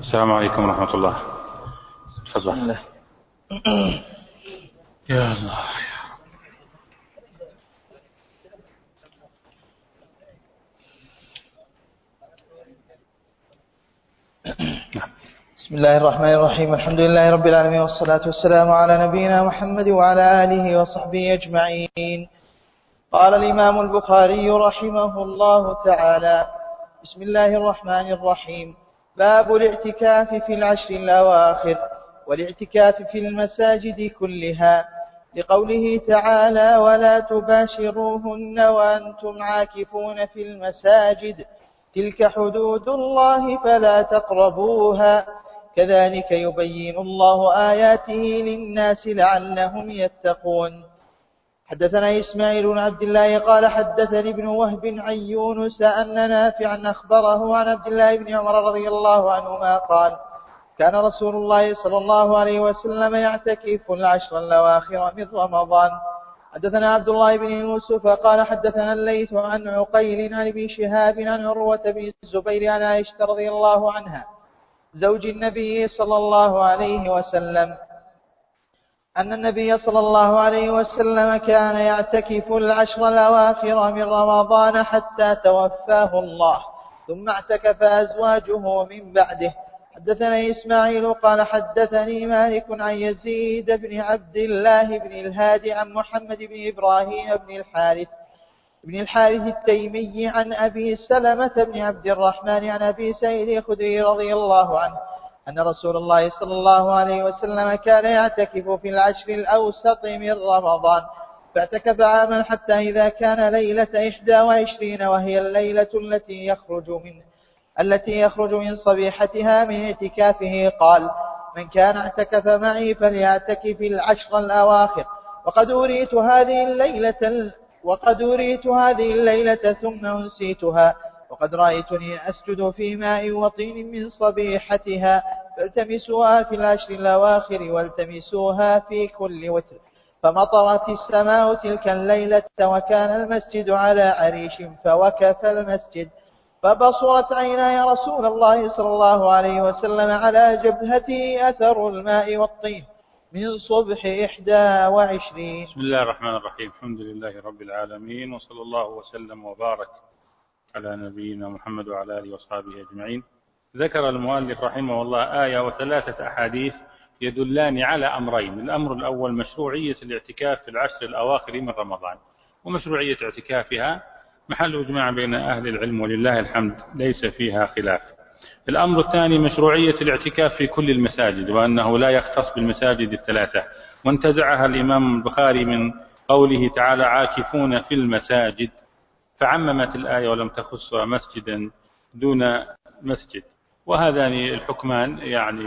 السلام عليكم ورحمة الله. تفضل. يا الله. بسم الله الرحمن الرحيم. الحمد لله رب العالمين، والصلاة والسلام على نبينا محمد وعلى آله وصحبه أجمعين. قال الإمام البخاري رحمه الله تعالى: بسم الله الرحمن الرحيم. باب الاعتكاف في العشر الأواخر والاعتكاف في المساجد كلها، لقوله تعالى: ولا تباشروهن وأنتم عاكفون في المساجد، تلك حدود الله فلا تقربوها، كذلك يبين الله آياته للناس لعلهم يتقون. حدثنا إسماعيل بن عبد الله قال حدثني ابن وهب عن يونس أن نافعا أخبره عن عبد الله بن عمر رضي الله عنهما قال: كان رسول الله صلى الله عليه وسلم يعتكف العشر الأواخر من رمضان. حدثنا عبد الله بن يوسف قال حدثنا الليث عن عقيل عن ابن شهاب عن عروة بن الزبير عن عائشة رضي الله عنها زوج النبي صلى الله عليه وسلم أن النبي صلى الله عليه وسلم كان يعتكف العشر الأواخر من رمضان حتى توفاه الله، ثم اعتكف أزواجه من بعده. حدثنا إسماعيل قال حدثني مالك عن يزيد بن عبد الله بن الهادي عن محمد بن إبراهيم بن الحارث التيمي عن أبي سلمة بن عبد الرحمن عن أبي سعيد الخدري رضي الله عنه أن رسول الله صلى الله عليه وسلم كان يعتكف في العشر الأوسط من رمضان، فاعتكف عاما حتى إذا كان ليلة 21 وهي الليلة التي يخرج من صبيحتها من اعتكافه قال: من كان اعتكف معي فليعتكف العشر الأواخر، وقد أريت هذه الليلة ثم أنسيتها، وقد رأيتني أسجد في ماء وطين من صبيحتها، فالتمسوها في العشر الأواخر والتمسوها في كل وتر. فمطرت السماء تلك الليلة وكان المسجد على عريش، فوكف المسجد، فبصرت عيناي رسول الله صلى الله عليه وسلم على جبهته أثر الماء والطين من صبح 21. بسم الله الرحمن الرحيم. الحمد لله رب العالمين، وصلى الله وسلم وبارك على نبينا محمد وعلى آله وصحبه أجمعين. ذكر المؤلف رحمه الله آية وثلاثة أحاديث يدلان على أمرين. الأمر الأول مشروعية الاعتكاف في العشر الأواخر من رمضان، ومشروعية اعتكافها محل إجماع بين أهل العلم ولله الحمد ليس فيها خلاف. الأمر الثاني مشروعية الاعتكاف في كل المساجد، وأنه لا يختص بالمساجد الثلاثة، وانتزعها الإمام البخاري من قوله تعالى: عاكفون في المساجد، فعممت الآية ولم تخص مسجدا دون مسجد. وهذان الحكمان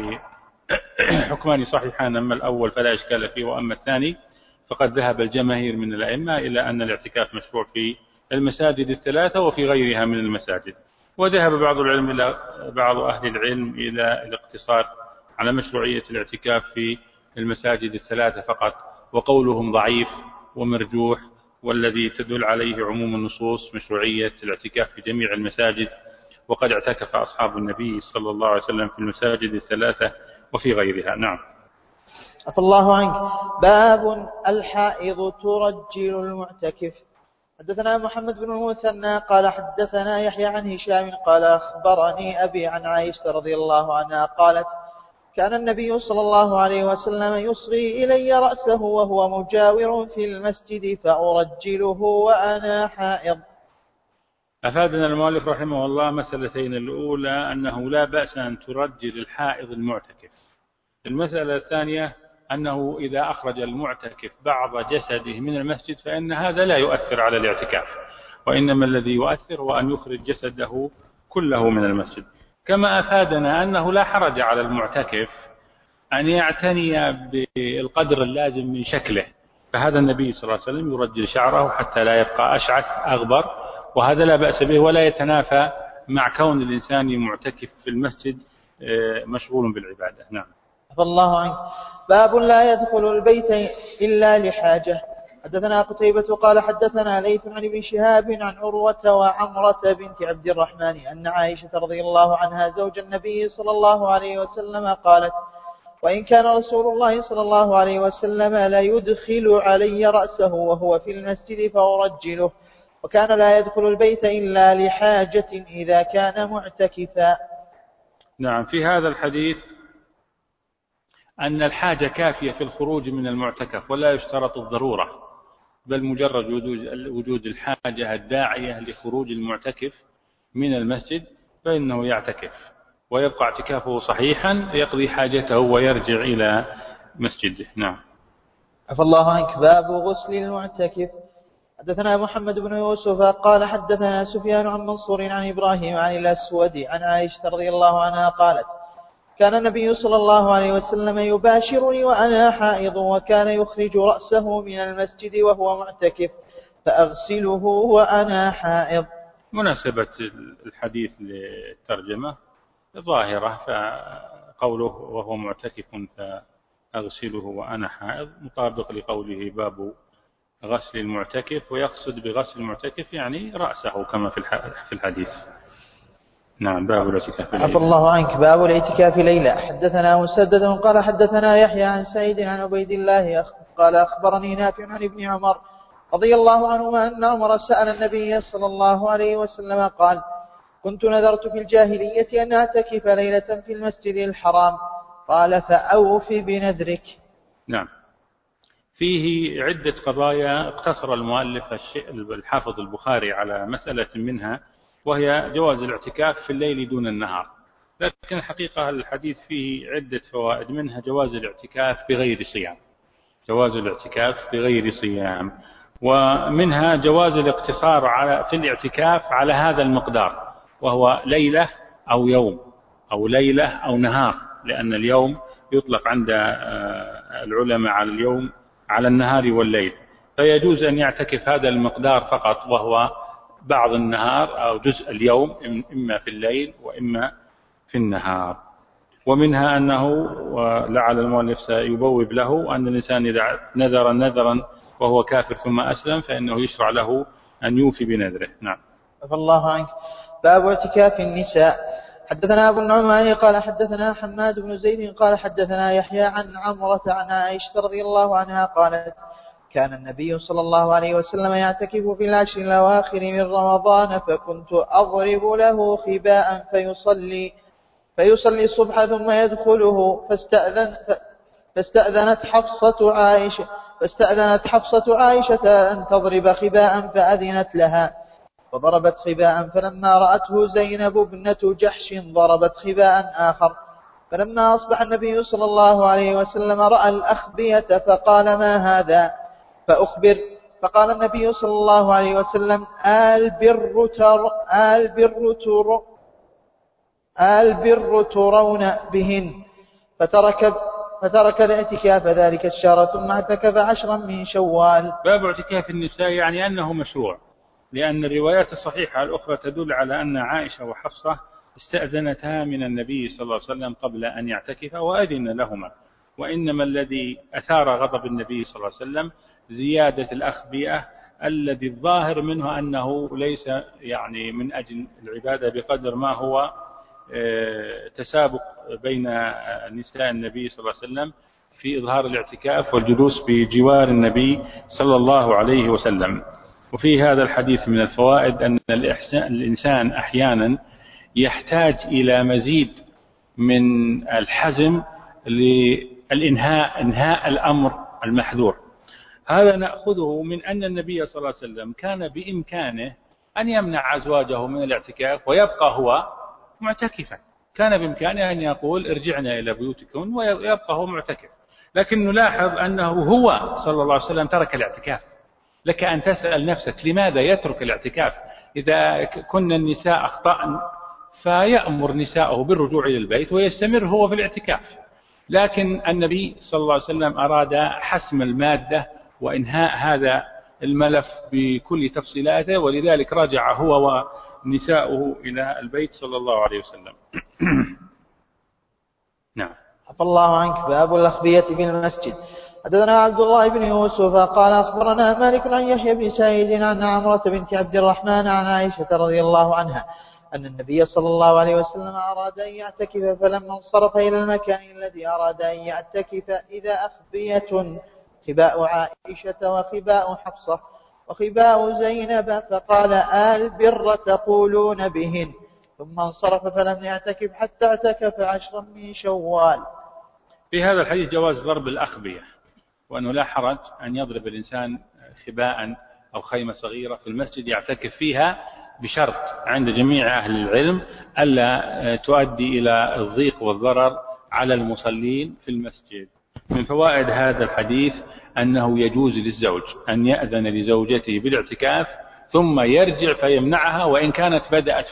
حكمان صحيحان، أما الأول فلا إشكال فيه، وأما الثاني فقد ذهب الجماهير من الأئمة إلى أن الاعتكاف مشروع في المساجد الثلاثة وفي غيرها من المساجد. وذهب بعض أهل العلم إلى الاقتصار على مشروعية الاعتكاف في المساجد الثلاثة فقط، وقولهم ضعيف ومرجوح، والذي تدل عليه عموم النصوص مشروعية الاعتكاف في جميع المساجد، وقد اعتكف أصحاب النبي صلى الله عليه وسلم في المساجد الثلاثة وفي غيرها. نعم. عفى الله عنك. باب الحائض ترجل المعتكف. حدثنا محمد بن المثنى قال حدثنا يحيى عن هشام قال أخبرني أبي عن عائشة رضي الله عنها قالت: كان النبي صلى الله عليه وسلم يصغي إلي رأسه وهو مجاور في المسجد فأرجله وأنا حائض. أفادنا المؤلف رحمه الله مسألتين. الأولى أنه لا بأس أن ترجل الحائض المعتكف. المسألة الثانية أنه إذا أخرج المعتكف بعض جسده من المسجد فإن هذا لا يؤثر على الاعتكاف، وإنما الذي يؤثر هو أن يخرج جسده كله من المسجد. كما أفادنا أنه لا حرج على المعتكف أن يعتني بالقدر اللازم من شكله، فهذا النبي صلى الله عليه وسلم يرجل شعره حتى لا يبقى أشعث أغبر، وهذا لا بأس به ولا يتنافى مع كون الإنسان معتكف في المسجد مشغول بالعبادة. نعم. عفى الله عنك. باب لا يدخل البيت إلا لحاجة. حدثنا قتيبة قال حدثنا ليث عن ابن شهاب عن عروة وعمرة بنت عبد الرحمن أن عائشة رضي الله عنها زوج النبي صلى الله عليه وسلم قالت: وإن كان رسول الله صلى الله عليه وسلم لا يدخل علي رأسه وهو في المسجد فأرجله، وكان لا يدخل البيت إلا لحاجة إذا كان معتكفا. نعم، في هذا الحديث أن الحاجة كافية في الخروج من المعتكف ولا يشترط الضرورة، بل مجرد وجود الحاجة الداعية لخروج المعتكف من المسجد فإنه يعتكف ويبقى اعتكافه صحيحا، يقضي حاجته ويرجع إلى مسجده. نعم. عفى الله عنك. باب غسل المعتكف. حدثنا محمد بن يوسف قال حدثنا سفيان عن منصور عن إبراهيم عن الأسود عن عائشة رضي الله عنها قالت: كان النبي صلى الله عليه وسلم يباشرني وأنا حائض، وكان يخرج رأسه من المسجد وهو معتكف فأغسله وأنا حائض. مناسبة الحديث للترجمة ظاهرة، فقوله وهو معتكف فأغسله وأنا حائض مطابق لقوله باب غسل المعتكف، ويقصد بغسل المعتكف يعني رأسه كما في الحديث. نعم. باب الاعتكاف ليلة. عفى الله عنك. باب الاعتكاف ليلة. حدثنا مسدد قال حدثنا يحيى عن سعيد عن عبيد الله قال أخبرني نافع عن ابن عمر رضي الله عنهما أن عمر سأل النبي صلى الله عليه وسلم قال: كنت نذرت في الجاهلية أن أعتكف ليلة في المسجد الحرام، قال: فأوف بنذرك. نعم. فيه عدة قضايا اقتصر المؤلف الحافظ البخاري على مسألة منها، وهي جواز الاعتكاف في الليل دون النهار، لكن الحقيقة الحديث فيه عدة فوائد، منها جواز الاعتكاف بغير صيام، جواز الاعتكاف بغير صيام، ومنها جواز الاقتصار في الاعتكاف على هذا المقدار، وهو ليلة أو يوم أو ليلة أو نهار، لأن اليوم يطلق عند العلماء على اليوم على النهار والليل، فيجوز أن يعتكف هذا المقدار فقط، وهو بعض النهار أو جزء اليوم، إما في الليل وإما في النهار. ومنها أنه لعل المؤلف سيبوب له أن الإنسان إذا نذر نذرا وهو كافر ثم أسلم فإنه يشرع له أن يوفي بنذره. نعم. الله عنك. باب اعتكاف النساء. حدثنا أبو النعمان قال حدثنا حماد بن زيد قال حدثنا يحيى عن عمرة عن عائشة رضي الله عنها قالت: كان النبي صلى الله عليه وسلم يعتكف في العشر الأواخر من رمضان، فكنت أضرب له خباء فيصلي الصبح ثم يدخله، فاستأذنت حفصة عائشة أن تضرب خباء فأذنت لها، فضربت خباء، فلما رأته زينب ابنة جحش ضربت خباء آخر. فلما أصبح النبي صلى الله عليه وسلم رأى الأخبية فقال: ما هذا؟ فأخبر، فقال النبي صلى الله عليه وسلم: البر ترون بهن. فترك الاعتكاف ذلك الشهر ثم اعتكف 10 من شوال. باب اعتكاف النساء يعني أنه مشروع، لأن الروايات الصحيحة الأخرى تدل على أن عائشة وحفصة استأذنتا من النبي صلى الله عليه وسلم قبل أن يعتكف وأذن لهما، وإنما الذي أثار غضب النبي صلى الله عليه وسلم زيادة الأخبئة الذي الظاهر منه أنه ليس يعني من أجل العبادة بقدر ما هو تسابق بين نساء النبي صلى الله عليه وسلم في إظهار الاعتكاف والجلوس بجوار النبي صلى الله عليه وسلم. وفي هذا الحديث من الفوائد أن الإنسان أحيانا يحتاج إلى مزيد من الحزم لإنهاء الأمر المحذور. هذا نأخذه من أن النبي صلى الله عليه وسلم كان بإمكانه أن يمنع أزواجه من الاعتكاف ويبقى هو معتكفا، كان بإمكانه أن يقول ارجعنا إلى بيوتكم ويبقى هو معتكف، لكن نلاحظ أنه هو صلى الله عليه وسلم ترك الاعتكاف. لك أن تسأل نفسك لماذا يترك الاعتكاف؟ إذا كن النساء أخطأن فيأمر نساءه بالرجوع إلى البيت ويستمر هو في الاعتكاف، لكن النبي صلى الله عليه وسلم أراد حسم المادة وإنهاء هذا الملف بكل تفصيلاته، ولذلك رجع هو ونساؤه إلى البيت صلى الله عليه وسلم. نعم. عفى الله عنك. باب الأخبية في المسجد. حدثنا عبد الله بن يوسف قال أخبرنا مالك عن يحيى بن سعيد عن عمرة بنت عبد الرحمن عن عائشة رضي الله عنها أن النبي صلى الله عليه وسلم أراد أن يعتكف، فلما انصرف إلى المكان الذي أراد أن يعتكف إذا أخبية خباء عائشة وخباء حفصة وخباء زينب، فقال البر تقولون بهن، ثم انصرف فلم يعتكف حتى اعتكف 10 من شوال. في هذا الحديث جواز ضرب الأخبية، وأنه لا حرج أن يضرب الإنسان خباء أو خيمة صغيرة في المسجد يعتكف فيها، بشرط عند جميع أهل العلم ألا تؤدي إلى الضيق والضرر على المصلين في المسجد. من فوائد هذا الحديث أنه يجوز للزوج أن يأذن لزوجته بالاعتكاف ثم يرجع فيمنعها وإن كانت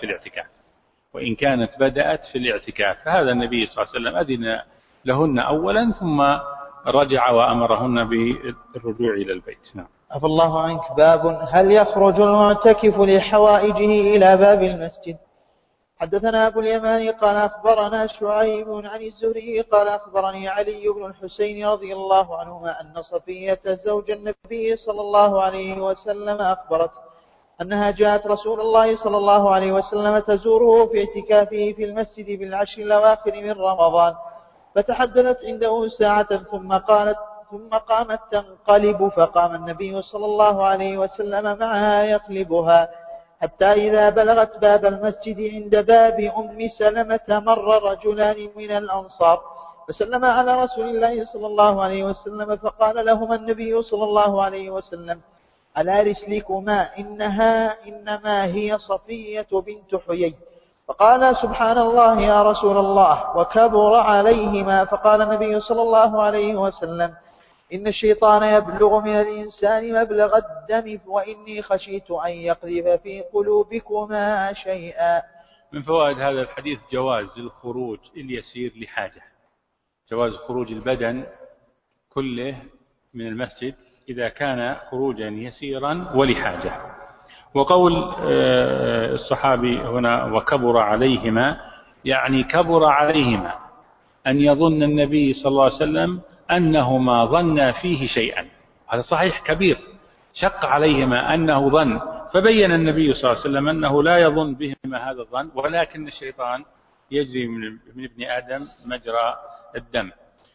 بدأت في الاعتكاف. فهذا النبي صلى الله عليه وسلم أذن لهن أولا ثم رجع وأمرهن بالرجوع إلى البيت. نعم. عفى الله عنك. باب هل يخرج المعتكف لحوائجه إلى باب المسجد؟ حدثنا أبو اليمان قال أخبرنا شعيب عن الزهري قال أخبرني علي بن الحسين رضي الله عنهما أن صفية زوج النبي صلى الله عليه وسلم أخبرت أنها جاءت رسول الله صلى الله عليه وسلم تزوره في اعتكافه في المسجد بالعشر الأواخر من رمضان، فتحدثت عنده ساعة ثم قامت تنقلب، فقام النبي صلى الله عليه وسلم معها يقلبها حتى إذا بلغت باب المسجد عند باب أم سلمة مر رجلان من الأنصار فسلم على رسول الله صلى الله عليه وسلم، فقال لهما النبي صلى الله عليه وسلم على رسلكما إنما هي صفية بنت حيي. فقال سبحان الله يا رسول الله، وكبر عليهما. فقال النبي صلى الله عليه وسلم إن الشيطان يبلغ من الإنسان مبلغ الدم، وإني خشيت أن يقذف في قلوبكما شيئا. من فوائد هذا الحديث جواز الخروج اليسير لحاجة، جواز خروج البدن كله من المسجد إذا كان خروجا يسيرا ولحاجة. وقول الصحابي هنا وكبر عليهما، يعني كبر عليهما أن يظن النبي صلى الله عليه وسلم أنهما ظن فيه شيئا، هذا صحيح كبير، شق عليهما أنه ظن، فبين النبي صلى الله عليه وسلم أنه لا يظن بهما هذا الظن، ولكن الشيطان يجري من ابن آدم مجرى الدم.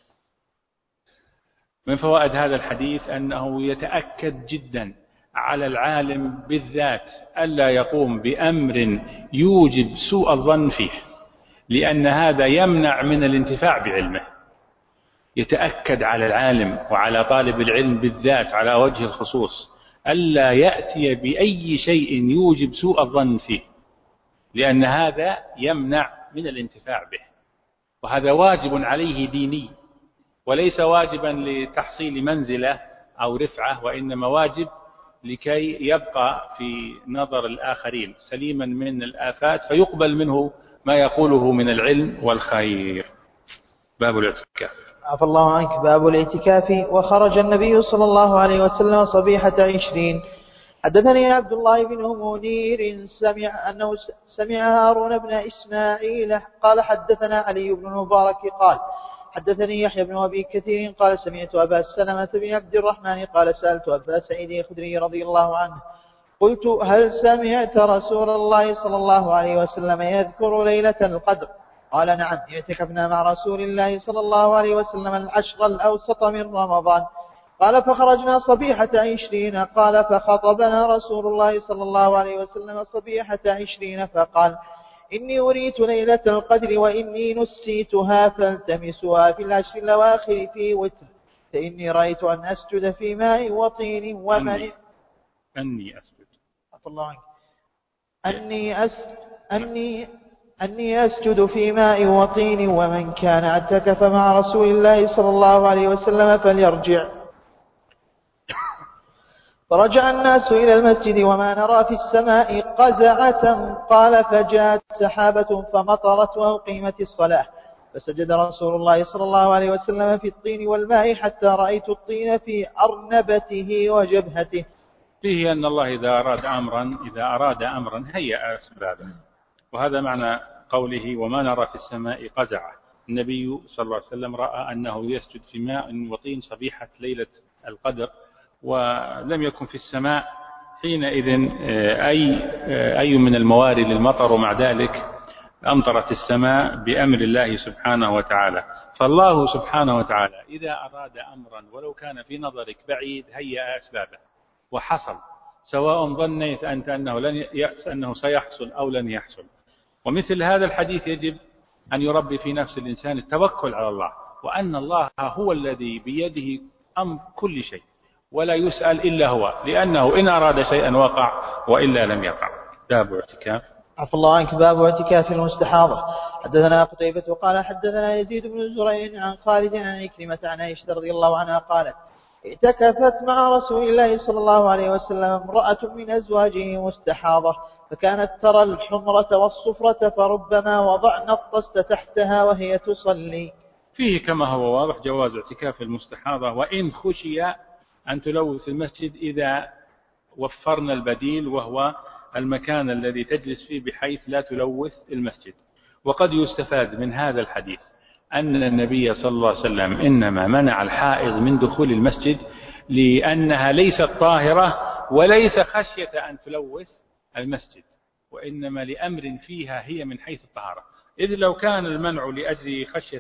من فوائد هذا الحديث أنه يتأكد جدا على العالم بالذات ألا يقوم بأمر يوجب سوء الظن فيه، لأن هذا يمنع من الانتفاع بعلمه. يتأكد على العالم وعلى طالب العلم بالذات على وجه الخصوص ألا يأتي بأي شيء يوجب سوء الظن فيه، لأن هذا يمنع من الانتفاع به، وهذا واجب عليه ديني، وليس واجبا لتحصيل منزلة أو رفعة، وإنما واجب لكي يبقى في نظر الآخرين سليما من الآفات فيقبل منه ما يقوله من العلم والخير. باب الاعتكاف. عفى الله عنك. باب الاعتكاف. وخرج النبي صلى الله عليه وسلم صبيحة 20. حدثني عبد الله بن منير سمع هارون بن إسماعيل قال حدثنا علي بن المبارك قال حدثني يحيى بن أبي كثير قال سمعت أبا سلمة بن عبد الرحمن قال سألت أبا سعيد الخدري رضي الله عنه قلت هل سمعت رسول الله صلى الله عليه وسلم يذكر ليلة القدر؟ قال نعم، اعتكفنا مع رسول الله صلى الله عليه وسلم العشر الأوسط من رمضان. قال فخرجنا صبيحة 20. قال فخطبنا رسول الله صلى الله عليه وسلم صبيحة 20 فقال إني أريت ليلة القدر وإني نسيتها فالتمسها في العشر الأواخر في وتر، فإني رأيت أن أسجد في ماء وطين ومن أني أسجد في ماء وطين ومن كان اعتكف مع رسول الله صلى الله عليه وسلم فليرجع. فرجع الناس إلى المسجد وما نرى في السماء قزعة. قال فجاءت سحابة فمطرت وأقيمت الصلاة، فسجد رسول الله صلى الله عليه وسلم في الطين والماء حتى رأيت الطين في أرنبته وجبهته. فيه أن الله إذا أراد أمرا هيأ أسبابه، وهذا معنى قوله وما نرى في السماء قزعة، النبي صلى الله عليه وسلم رأى أنه يسجد في ماء وطين صبيحة ليلة القدر، ولم يكن في السماء حينئذ أي من الموارد للمطر، ومع ذلك أمطرت السماء بأمر الله سبحانه وتعالى. فالله سبحانه وتعالى إذا أراد أمرا ولو كان في نظرك بعيد هيأ أسبابه وحصل، سواء ظنيت أنت أنه سيحصل أو لن يحصل. ومثل هذا الحديث يجب أن يربي في نفس الإنسان التوكل على الله، وأن الله هو الذي بيده أمر كل شيء ولا يسأل إلا هو، لأنه إن أراد شيئا وقع وإلا لم يقع. باب اعتكاف. عفى الله عنك. باب اعتكاف المستحاضة. حدثنا قتيبة قال حدثنا يزيد بن زريع عن خالد عن عكرمة عن عائشة رضي الله عنها قالت اعتكفت مع رسول الله صلى الله عليه وسلم امرأة من أزواجه مستحاضة، فكانت ترى الحمرة والصفرة فربما وضعنا الطست تحتها وهي تصلي. فيه كما هو واضح جواز اعتكاف المستحاضة، وإن خشي أن تلوث المسجد إذا وفرنا البديل وهو المكان الذي تجلس فيه بحيث لا تلوث المسجد. وقد يستفاد من هذا الحديث أن النبي صلى الله عليه وسلم إنما منع الحائض من دخول المسجد لأنها ليست طاهرة وليس خشية أن تلوث المسجد، وإنما لأمر فيها هي من حيث الطهارة. إذ لو كان المنع لأجل خشية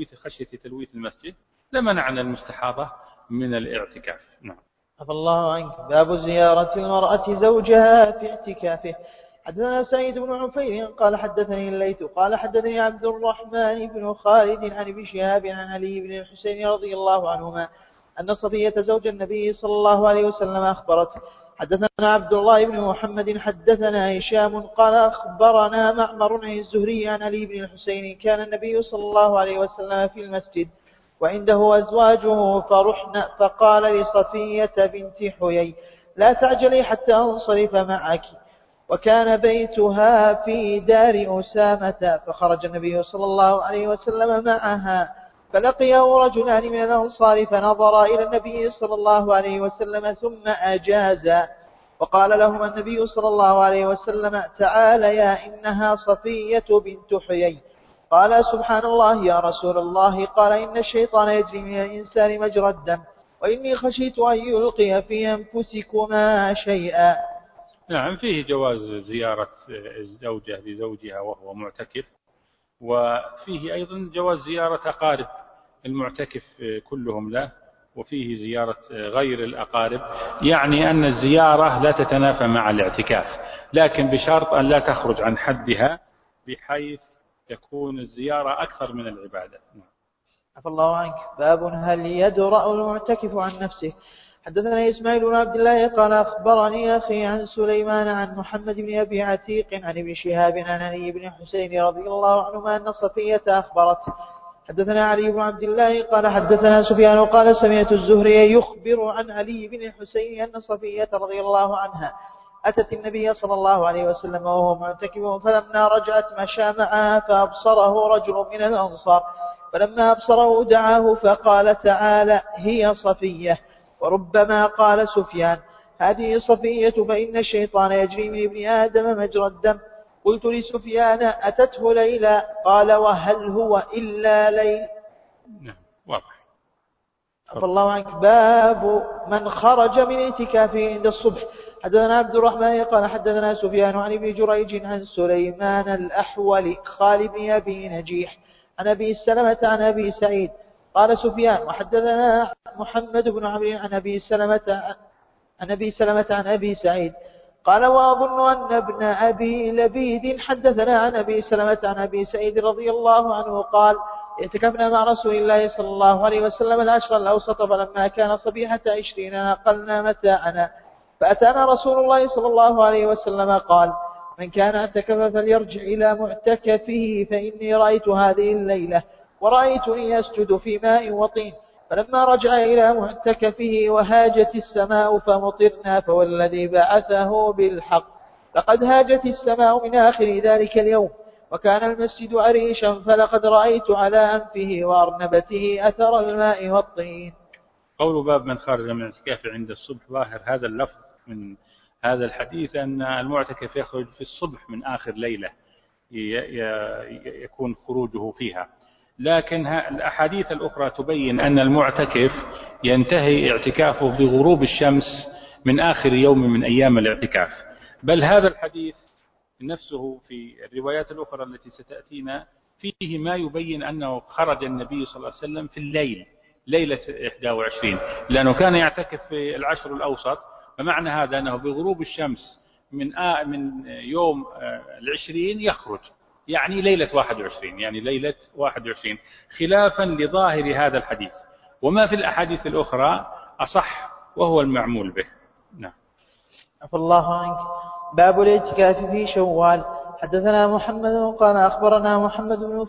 تلويث المسجد لمنعنا المستحاضة من الاعتكاف. نعم. عفى الله عنك. باب زيارة المرأة زوجها في اعتكافه. حدثنا سعيد بن عفير قال حدثني الليث قال حدثني عبد الرحمن بن خالد عن ابن شهاب عن علي بن الحسين رضي الله عنهما أن صفية زوج النبي صلى الله عليه وسلم أخبرت. حدثنا عبد الله بن محمد حدثنا هشام قال أخبرنا معمر عن الزهري عن علي بن الحسين كان النبي صلى الله عليه وسلم في المسجد وعنده أزواجه فرحن، فقال لصفية بنت حيي لا تعجلي حتى أنصرف معك، وكان بيتها في دار أسامة، فخرج النبي صلى الله عليه وسلم معها فلقيه رجلان من الأنصار فنظرا إلى النبي صلى الله عليه وسلم ثم أجازا، وقال لهما النبي صلى الله عليه وسلم تعاليا إنها صفية بنت حيي. قال سبحان الله يا رسول الله. قال إن الشيطان يجري من الإنسان مجرى الدم وإني خشيت أن يلقي في أنفسكما شيئا. نعم. فيه جواز زيارة الزوجة لزوجها وهو معتكف، وفيه أيضا جواز زيارة أقارب المعتكف كلهم له، وفيه زيارة غير الأقارب، يعني أن الزيارة لا تتنافى مع الاعتكاف، لكن بشرط أن لا تخرج عن حدها بحيث يكون الزيارة أكثر من العبادة. عفى الله عنك. باب هل يدرأ المعتكف عن نفسه. حدثنا إسماعيل بن عبد الله قال أخبرني أخي عن سليمان عن محمد بن أبي عتيق عن ابن شهاب عن علي بن حسين رضي الله عنهما أن صفية أخبرت. حدثنا علي بن عبد الله قال حدثنا سفيان قال سمعت الزهري يخبر عن علي بن الحسين أن صفية رضي الله عنها أتت النبي صلى الله عليه وسلم وهو معتكف، فلما رجعت مشى معها فأبصره رجل من الأنصار، فلما أبصره دعاه فقال تعالى هي صفية. وربما قال سفيان هذه صفية فإن الشيطان يجري من ابن آدم مجرى الدم. قلت لسفيان أتته ليلى؟ قال وهل هو إلا ليل. نعم واضح. الله عنك. باب من خرج من اعتكافه عند الصبح. حدثنا عبد الرحمن قال حدثنا سفيان عن ابن جريج عن سليمان الأحول خالد بن أبي نجيح عن أبي سلمة عن أبي سعيد قال سفيان وحدثنا محمد بن عمرو عن أبي سلمة عن أبي سعيد قال وأظن أن ابن أبي لبيد حدثنا عن أبي سلمة عن أبي سعيد رضي الله عنه قال اعتكفنا مع رسول الله صلى الله عليه وسلم العشر الأوسط، فلما كان صبيحة 20 نقلنا متاعنا، فأتانا رسول الله صلى الله عليه وسلم قال من كان اعتكف فليرجع إلى معتكفه، فإني رأيت هذه الليلة ورأيتني أسجد في ماء وطين. فلما رجع إلى معتكفه وهاجت السماء فمطرنا، فوالذي بعثه بالحق لقد هاجت السماء من آخر ذلك اليوم، وكان المسجد عريشا، فلقد رأيت على أنفه وأرنبته أثر الماء والطين. قول باب من خرج من اعتكافه عند الصبح، ظاهر هذا اللفظ من هذا الحديث أن المعتكف يخرج في الصبح من آخر ليلة يكون خروجه فيها، لكن الأحاديث الأخرى تبين أن المعتكف ينتهي اعتكافه بغروب الشمس من آخر يوم من أيام الاعتكاف. بل هذا الحديث نفسه في الروايات الأخرى التي ستأتينا فيه ما يبين أنه خرج النبي صلى الله عليه وسلم في الليل، ليلة 21، لأنه كان يعتكف في العشر الأوسط، فمعنى هذا أنه بغروب الشمس من يوم 20 يخرج، يعني ليلة 21، يعني ليلة 21، خلافا لظاهر هذا الحديث. وما في الأحاديث الأخرى أصح وهو المعمول به. نعم. عفى الله عنك. باب الاعتكاف في شوال. حدثنا محمد قال أخبرنا محمد بن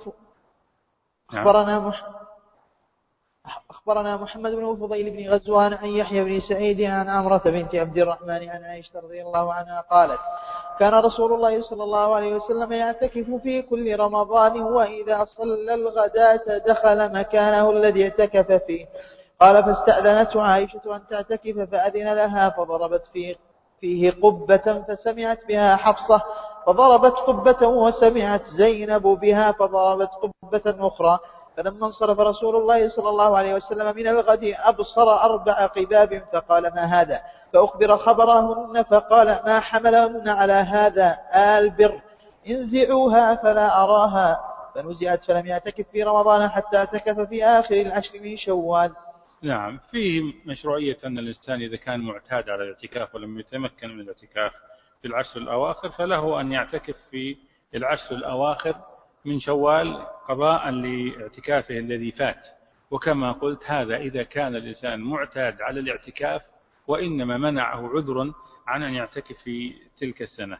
أخبرنا محمد بن فضيل بن غزوان عن يحيى بن سعيد عن عمرة بنت عبد الرحمن عن عائشة رضي الله عنها قالت: كان رسول الله صلى الله عليه وسلم يعتكف في كل رمضان، وإذا صلى الغداة دخل مكانه الذي اعتكف فيه. قال: فاستأذنته عائشة أن تعتكف فأذن لها، فضربت فيه قبة فسمعت بها حفصة، فضربت قبة وسمعت زينب بها، فضربت قبة أخرى. فلما انصرف رسول الله صلى الله عليه وسلم من الغد أبصر 4 قباب، فقال: ما هذا؟ فأخبر خبرهن، فقال: ما حملهن على هذا البر؟ انزعوها فلا أراها. فنزعت، فلم يعتكف في رمضان حتى اعتكف في آخر العشر من شوال. نعم. فيه مشروعية أن الإنسان إذا كان معتاد على الاعتكاف ولم يتمكن من الاعتكاف في العشر الأواخر، فله أن يعتكف في العشر الأواخر من شوال قضاء لاعتكافه الذي فات. وكما قلت، هذا إذا كان الإنسان معتاد على الاعتكاف وإنما منعه عذر عن أن يعتكف في تلك السنة،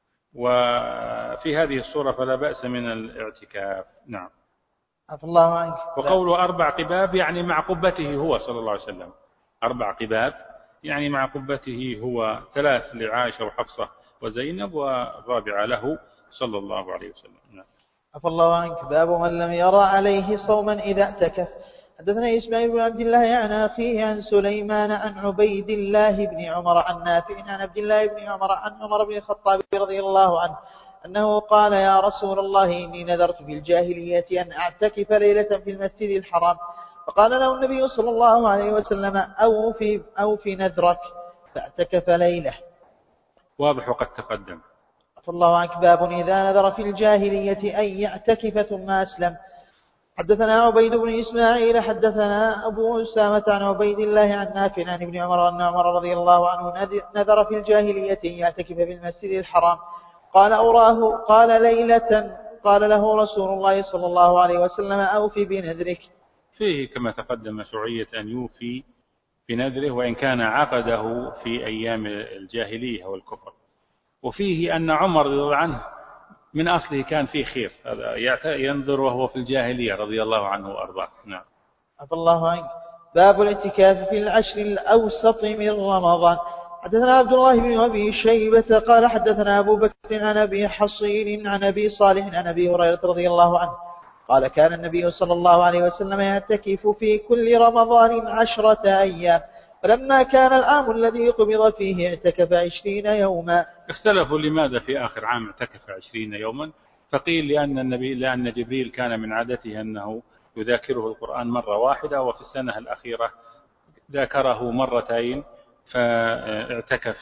وفي هذه الصورة فلا بأس من الاعتكاف. نعم. عفى الله عنك. وقوله 4 قباب يعني مع قبته هو صلى الله عليه وسلم، 4 قباب يعني مع قبته هو، 3 لعائشة وحفصة وزينب، والرابعة له صلى الله عليه وسلم. نعم. عفى الله عنك. باب من لم يرى عليه صوما إذا اعتكف. حدثنا إسماعيل بن عبد الله عن أخيه عن سليمان عن عبيد الله بن عمر عن نافع عن عبد الله بن عمر عن عمر بن الخطاب رضي الله عنه أنه قال: يا رسول الله، إني نذرت في الجاهلية أن أعتكف ليلة في المسجد الحرام. فقال له النبي صلى الله عليه وسلم: أو في نذرك، فاعتكف ليلة. واضح وقد تقدم. عفى الله عنك. باب إذا نذر في الجاهلية أن يعتكف ثم أسلم. حدثنا عبيد بن إسماعيل حدثنا أبو أسامة عن عبيد الله عن نافع عن ابن عمر أن عمر رضي الله عنه نذر في الجاهلية أن يعتكف في المسجد الحرام. قال: أوراه. قال: ليلة. قال له رسول الله صلى الله عليه وسلم: أوفي بنذرك. فيه كما تقدم مشروعية أن يوفي بنذره وإن كان عقده في أيام الجاهلية والكفر. وفيه أن عمر رضي الله عنه من أصله كان فيه خير، هذا ينظر وهو في الجاهلية رضي الله عنه وأرضاه. نعم. عفى الله عنك. باب الاعتكاف في العشر الأوسط من رمضان. حدثنا عبد الله بن أبي شيبة قال حدثنا أبو بكر عن أبي حصين عن أبي صالح عن أبي هريرة رضي الله عنه قال: كان النبي صلى الله عليه وسلم يعتكف في كل رمضان 10 أيام، فلما كان العام الذي قبض فيه اعتكف 20 يوما. اختلفوا لماذا في آخر عام اعتكف 20 يوما، فقيل لأن جبريل كان من عادته أنه يذاكره القرآن مرة واحدة، وفي السنة الأخيرة ذاكره مرتين فاعتكف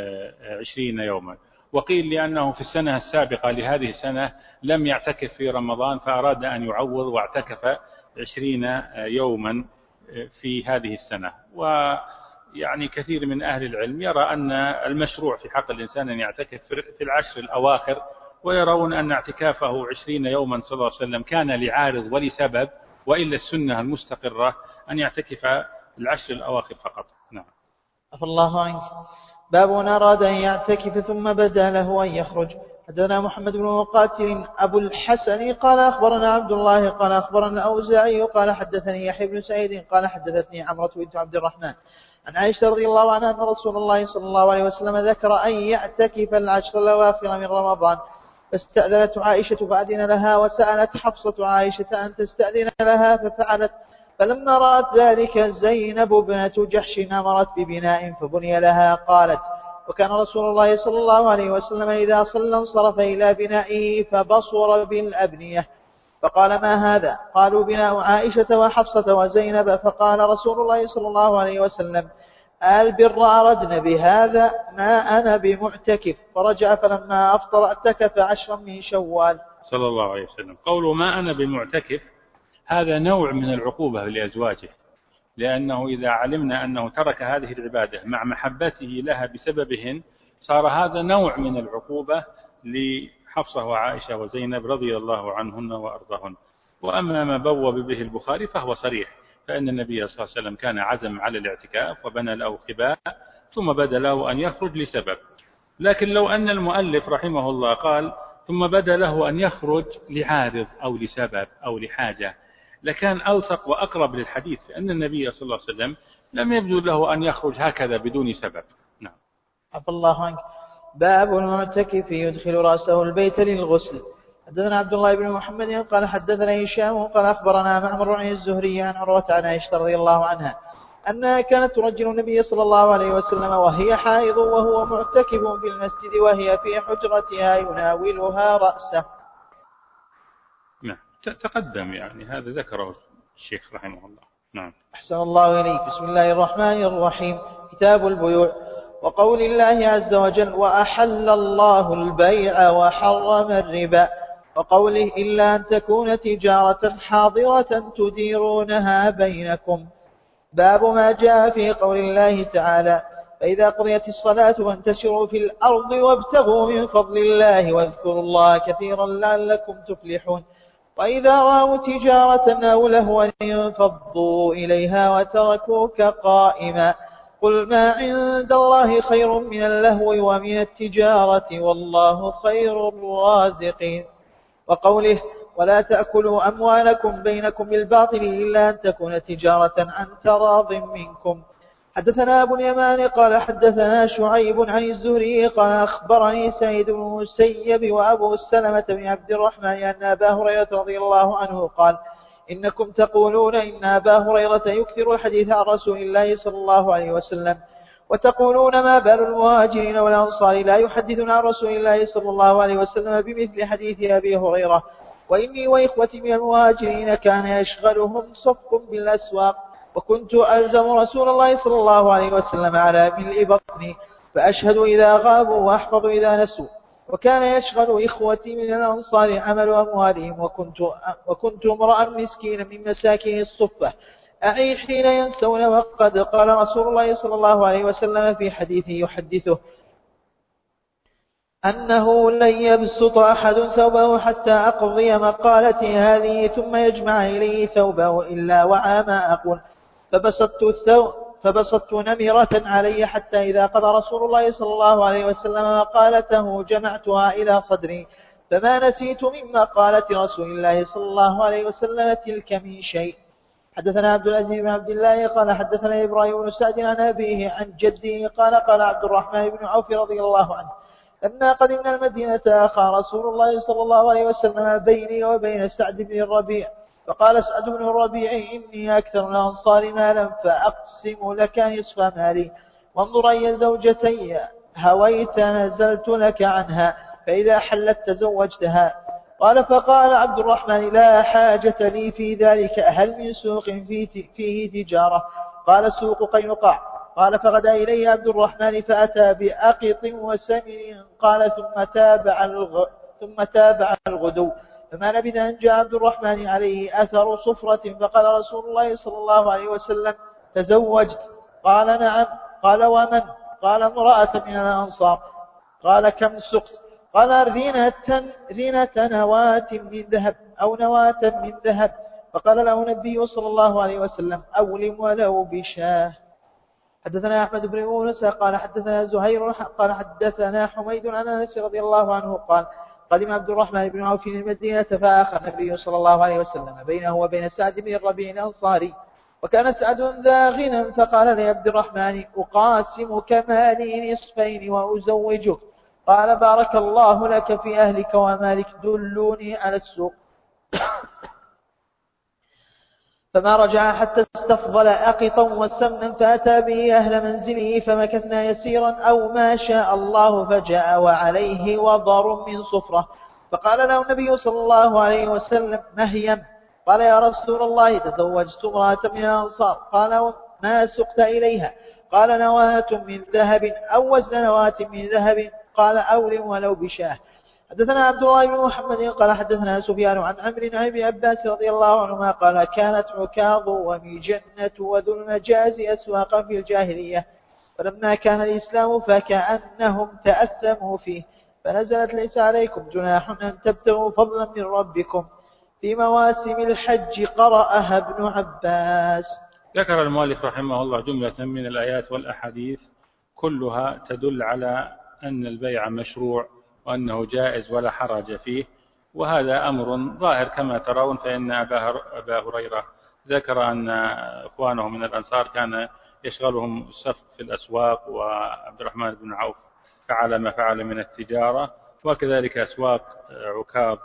20 يوما. وقيل لأنه في السنة السابقة لهذه السنة لم يعتكف في رمضان فأراد أن يعوض واعتكف 20 يوما في هذه السنة. ويعني كثير من أهل العلم يرى أن المشروع في حق الإنسان أن يعتكف في العشر الأواخر، ويرون أن اعتكافه 20 يوما صلى الله عليه وسلم كان لعارض ولسبب، وإلا السنة المستقرة أن يعتكف العشر الأواخر فقط. نعم. عفى الله عنك. باب من أراد أن يعتكف ثم بدا له أن يخرج. حدثنا محمد بن مقاتل أبو الحسن قال أخبرنا عبد الله قال أخبرنا الأوزاعي قال حدثني يحيى بن سعيد قال حدثتني عمرة بنت عبد الرحمن عن عائشة رضي الله عنها أن رسول الله صلى الله عليه وسلم ذكر أن يعتكف العشر الأواخر من رمضان، فاستأذنت عائشة فأذن لها، وسألت حفصة عائشة أن تستأذن لها ففعلت. فلما رأت ذلك زينب بنت جحش أمرت ببناء فبني لها. قالت: وكان رسول الله صلى الله عليه وسلم إذا صلى انصرف إلى بنائه فبصر بالأبنية. فقال ما هذا؟ قالوا بناء عائشة وحفصة وزينب. فقال رسول الله صلى الله عليه وسلم البر أردن بهذا ما أنا بمعتكف. فرجع فلما أفطر اعتكف 10 من شوال. صلى الله عليه وسلم. قوله ما أنا بمعتكف هذا نوع من العقوبة لأزواجه، لأنه إذا علمنا أنه ترك هذه العبادة مع محبته لها بسببهن صار هذا نوع من العقوبة لحفصة وعائشة وزينب رضي الله عنهن وأرضاهن. وأما ما بوب به البخاري فهو صريح، فإن النبي صلى الله عليه وسلم كان عزم على الاعتكاف وبنى له خباء ثم بدا له أن يخرج لسبب. لكن لو أن المؤلف رحمه الله قال ثم بدا له أن يخرج لعارض أو لسبب أو لحاجة لكان ألصق وأقرب للحديث، لأن النبي صلى الله عليه وسلم لم يبدو له أن يخرج هكذا بدون سبب. نعم. عفى الله عنك. باب المعتكف يدخل رأسه البيت للغسل. حدثنا عبد الله بن محمد قال حدثنا هشام قال أخبرنا معمر عن الزهري عن عروة عن عائشة رضي الله عنها أنها كانت ترجل النبي صلى الله عليه وسلم وهي حائض وهو معتكف في المسجد وهي في حجرتها يناولها رأسه. نعم تقدم يعني هذا ذكره الشيخ رحمه الله. نعم. أحسن الله إليك. بسم الله الرحمن الرحيم. كتاب البيوع. وقول الله عز وجل وأحل الله البيع وحرم الربا. وقوله إلا أن تكون تجارة حاضرة تديرونها بينكم. باب ما جاء في قول الله تعالى فإذا قضيت الصلاة فانتشروا في الأرض وابتغوا من فضل الله واذكروا الله كثيرا لعلكم تفلحون. وإذا رأوا تجارة أو لهوا انفضوا إليها وتركوك قائما قل ما عند الله خير من اللهو ومن التجارة والله خير الرازقين. وقوله ولا تأكلوا أموالكم بينكم بالباطل إلا أن تكون تجارة عن تراض منكم. حدثنا أبو اليمان قال حدثنا شعيب عن الزهري قال أخبرني سعيد بن المسيب وأبو السلمة بن عبد الرحمن أن أبا هريرة رضي الله عنه قال إنكم تقولون إن أبا هريرة يكثر الحديث عن رسول الله صلى الله عليه وسلم وتقولون ما بال المهاجرين والأنصار لا يحدثون عن رسول الله صلى الله عليه وسلم بمثل حديث أبي هريرة. وإني وإخوتي من المهاجرين كان يشغلهم صفق بالأسواق وكنت ألزم رسول الله صلى الله عليه وسلم على ملء بطني فأشهد إذا غابوا وأحفظ إذا نسوا. وكان يشغل إخوتي من الأنصار عمل أموالهم وكنت امرأ مسكينا من مساكين الصفة أعي حين ينسون. وقد قال رسول الله صلى الله عليه وسلم في حديث يحدثه أنه لن يبسط أحد ثوبه حتى أقضي مقالتي هذه ثم يجمع إليه ثوبه إلا وعى ما أقول فبسطت نمرة علي حتى إذا قضى رسول الله صلى الله عليه وسلم مقالته جمعتها إلى صدري فما نسيت من مقالة رسول الله صلى الله عليه وسلم تلك من شيء. حدثنا عبد العزيز بن عبد الله قال حدثنا إبراهيم بن سعد عن أبيه عن جده قال عبد الرحمن بن عوف رضي الله عنه لما قدمنا المدينة أخى رسول الله صلى الله عليه وسلم بيني وبين سعد بن الربيع فقال سعد بن الربيع إني أكثر الأنصار مالا فأقسم لك نصف مالي وانظر أي زوجتي هويت نزلت لك عنها فإذا حلت تزوجتها. فقال عبد الرحمن لا حاجة لي في ذلك هل من سوق فيه تجارة؟ قال سوق قينقاع. قال فغدا إلي عبد الرحمن فأتى بأقط وسمن قال ثم تابع الغدو فما لبث أن جاء عبد الرحمن عليه أثر صفرة فقال رسول الله صلى الله عليه وسلم تزوجت؟ قال نعم. قال ومن؟ قال امرأة من الأنصار. قال كم سقت؟ قال رينة نواة من ذهب أو نواة من ذهب. فقال له النبي صلى الله عليه وسلم أولم ولو بشاه. حدثنا أحمد بن يونس قال حدثنا زهير قال حدثنا حميد عن أنس رضي الله عنه قال قدم عبد الرحمن بن عوف المدينة فآخى النبي صلى الله عليه وسلم بينه وبين سعد بن الربيع الأنصاري وكان سعد ذا غنى فقال لعبد الرحمن أقاسمك مالي نصفين وأزوجك. قال بارك الله لك في أهلك ومالك دلوني على السوق. فما رجع حتى استفضل أقطا وسمنا فأتى به أهل منزله فمكثنا يسيرا أو ما شاء الله فجاء وعليه وضر من صفرة فقال له النبي صلى الله عليه وسلم: مهيم. قال: يا رسول الله، تزوجت امرأة من الأنصار. قال: ما سقت إليها؟ قال: نواة من ذهب أو وزن نواة من ذهب. قال: أولم ولو بشاه. حدثنا عبد الله بن محمد قال حدثنا سفيان عن عمرو عن ابن عباس رضي الله عنهما قال: كانت عكاظ ومجنة وذو المجاز أسواقا في الجاهلية، فلما كان الإسلام فكأنهم تأثموا فيه، فنزلت: ليس عليكم جناح أن تبتغوا فضلا من ربكم في مواسم الحج. قرأها ابن عباس. ذكر المؤلف رحمه الله جملة من الآيات والأحاديث كلها تدل على أن البيع مشروع وأنه جائز ولا حرج فيه، وهذا أمر ظاهر كما ترون. فإن أبا هريرة ذكر أن إخوانه من الأنصار كان يشغلهم السفق في الأسواق، وعبد الرحمن بن عوف فعل ما فعل من التجارة، وكذلك أسواق عكاظ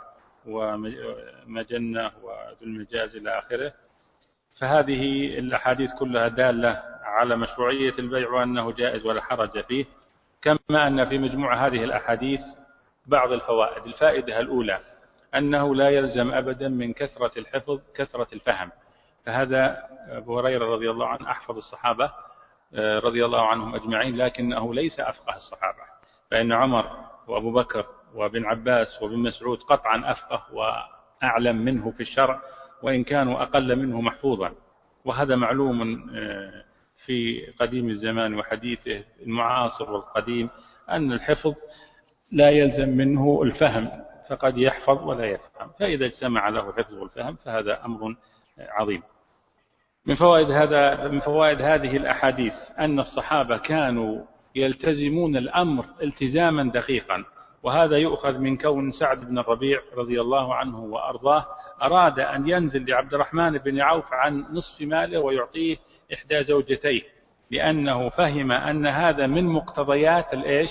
ومجنة وذو المجاز إلى آخره. فهذه الأحاديث كلها دالة على مشروعية البيع وأنه جائز ولا حرج فيه، كما أن في مجموع هذه الأحاديث بعض الفوائد. الفائدة الأولى أنه لا يلزم أبدا من كثرة الحفظ كثرة الفهم، فهذا أبو هريرة رضي الله عنه أحفظ الصحابة رضي الله عنهم أجمعين، لكنه ليس أفقه الصحابة، فإن عمر وأبو بكر وابن عباس وابن مسعود قطعا أفقه وأعلم منه في الشرع، وإن كانوا أقل منه محفوظا. وهذا معلوم في قديم الزمان وحديثه المعاصر والقديم، أن الحفظ لا يلزم منه الفهم، فقد يحفظ ولا يفهم، فإذا اجتمع له الحفظ والفهم فهذا أمر عظيم. من فوائد هذه الأحاديث أن الصحابة كانوا يلتزمون الأمر التزاما دقيقا، وهذا يؤخذ من كون سعد بن الربيع رضي الله عنه وأرضاه أراد أن ينزل لعبد الرحمن بن عوف عن نصف ماله ويعطيه إحدى زوجتيه، لأنه فهم أن هذا من مقتضيات الإيش؟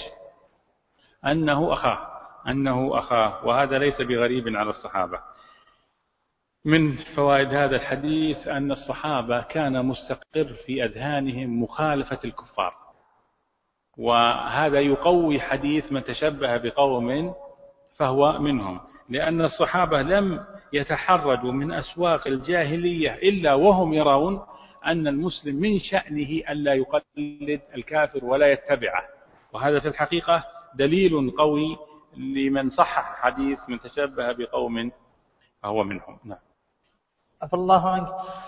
أنه أخاه، وهذا ليس بغريب على الصحابة. من فوائد هذا الحديث أن الصحابة كان مستقر في أذهانهم مخالفة الكفار، وهذا يقوي حديث من تشبه بقوم فهو منهم، لأن الصحابة لم يتحرجوا من أسواق الجاهلية إلا وهم يرون أن المسلم من شأنه ألا يقلد الكافر ولا يتبعه، وهذا في الحقيقة دليل قوي لمن صحح حديث من تشبه بقوم فهو منهم. نعم. عفى الله عنك.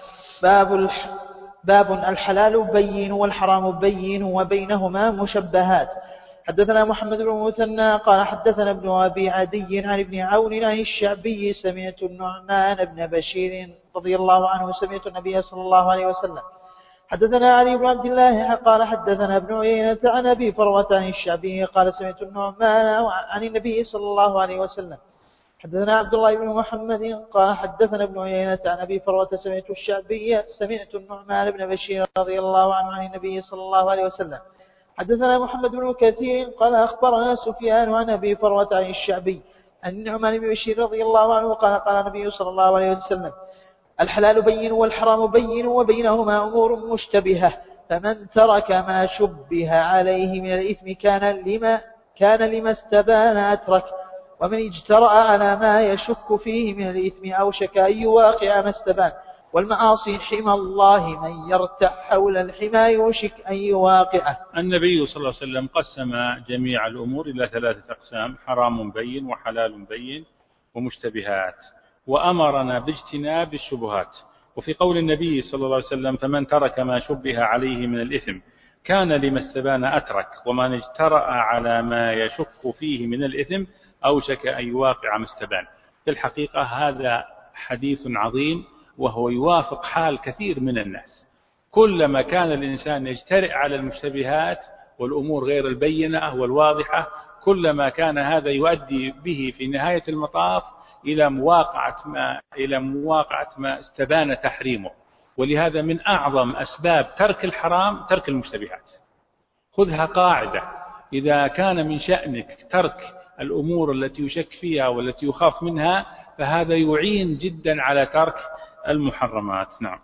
باب الحلال بين والحرام بين وبينهما مشبهات. حدثنا محمد بن مثنى قال حدثنا ابن أبي عدي عن ابن عون عن الشعبي سمعت النعمان بن بشير رضي الله عنه سمعت النبي صلى الله عليه وسلم. حدثنا علي بن عبد الله قال حدثنا ابن عيينة عن أبي فروة عن الشعبي قال سمعت النعمان عن النبي صلى الله عليه وسلم. حدثنا عبد الله بن محمد قال حدثنا ابن عيينة عن أبي فروة سمعت الشعبي سمعت النعمان بن بشير رضي الله عنه عن النبي صلى الله عليه وسلم. حدثنا محمد بن كثير قال أخبرنا سفيان عن أبي فروة عن الشعبي عن النعمان بن بشير رضي الله عنه قال قال النبي صلى الله عليه وسلم الحلال بين والحرام بين وبينهما أمور مشتبهة، فمن ترك ما شبه عليه من الإثم كان لما استبان أترك، ومن اجترأ على ما يشك فيه من الإثم أوشك أن يواقع ما استبان، والمعاصي حمى الله من يرتع حول الحمى يوشك أن يواقعه. النبي صلى الله عليه وسلم قسم جميع الأمور إلى 3 أقسام: حرام بين وحلال بين ومشتبهات، وأمرنا باجتناب الشبهات. وفي قول النبي صلى الله عليه وسلم فمن ترك ما شبه عليه من الإثم كان لما استبان أترك، ومن اجترأ على ما يشك فيه من الإثم أوشك أن يواقع ما استبان. في الحقيقة هذا حديث عظيم، وهو يوافق حال كثير من الناس. كلما كان الإنسان يجترئ على المشتبهات والأمور غير البينة والواضحة، كلما كان هذا يؤدي به في نهاية المطاف إلى مواقعة ما استبان تحريمه. ولهذا من أعظم أسباب ترك الحرام ترك المشتبهات. خذها قاعدة: إذا كان من شأنك ترك الأمور التي يشك فيها والتي يخاف منها فهذا يعين جدا على ترك المحرمات. نعم.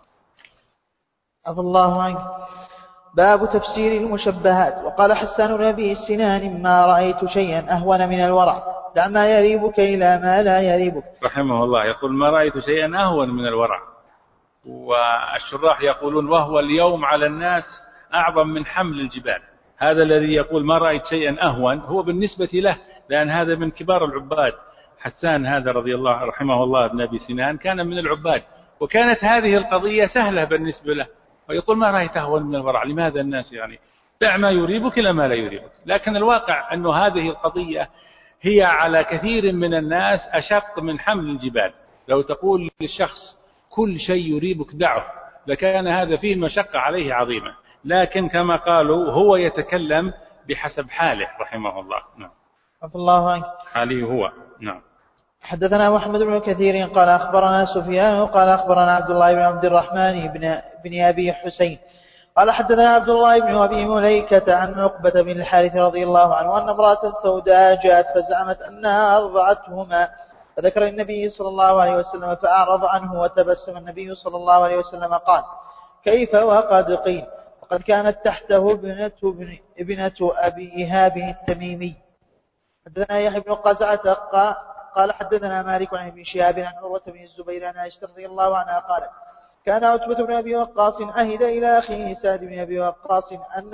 عفى الله عنك. باب تفسير المشبهات. وقال حسان بن أبي سنان ما رأيت شيئا أهون من الورع، دع ما يريبك إلى ما لا يريبك. رحمه الله يقول: ما رأيت شيئا أهون من الورع. والشراح يقولون: وهو اليوم على الناس أعظم من حمل الجبال. هذا الذي يقول ما رأيت شيئا أهون هو بالنسبة له، لأن هذا من كبار العباد. حسان هذا رضي الله رحمه الله بن أبي سنان كان من العباد، وكانت هذه القضية سهلة بالنسبة له، ويقول: ما رأيت أهون من الورع. لماذا الناس دع ما يريبك إلى ما لا يريبك. لكن الواقع أن هذه القضية هي على كثير من الناس أشق من حمل الجبال. لو تقول للشخص كل شيء يريبك دعه لكان هذا فيه مشقة عليه عظيمة، لكن كما قالوا هو يتكلم بحسب حاله رحمه الله. نعم. عفى الله عنك. حاله هو. نعم. حدثنا محمد بن كثير قال أخبرنا سفيان قال أخبرنا عبد الله بن عبد الرحمن بن أبي حسين قال حدثنا عبد الله بن أبي مليكة عن عقبة بن الحارث رضي الله عنه أن امرأة سوداء جاءت فزعمت أنها أرضعتهما، فذكر النبي صلى الله عليه وسلم فأعرض عنه، وتبسم النبي صلى الله عليه وسلم قال: كيف وقد قيل؟ وقد كانت تحته ابنة أبي إيهاب التميمي. حدثنا يحيى بن قزعة قال حدثنا مالك عن ابن شهاب عن عروة بن الزبير عن عائشة رضي الله عنها قالت: كان عتبة بن أبي وقاص أهد إلى أخيه سعد بن أبي وقاص أن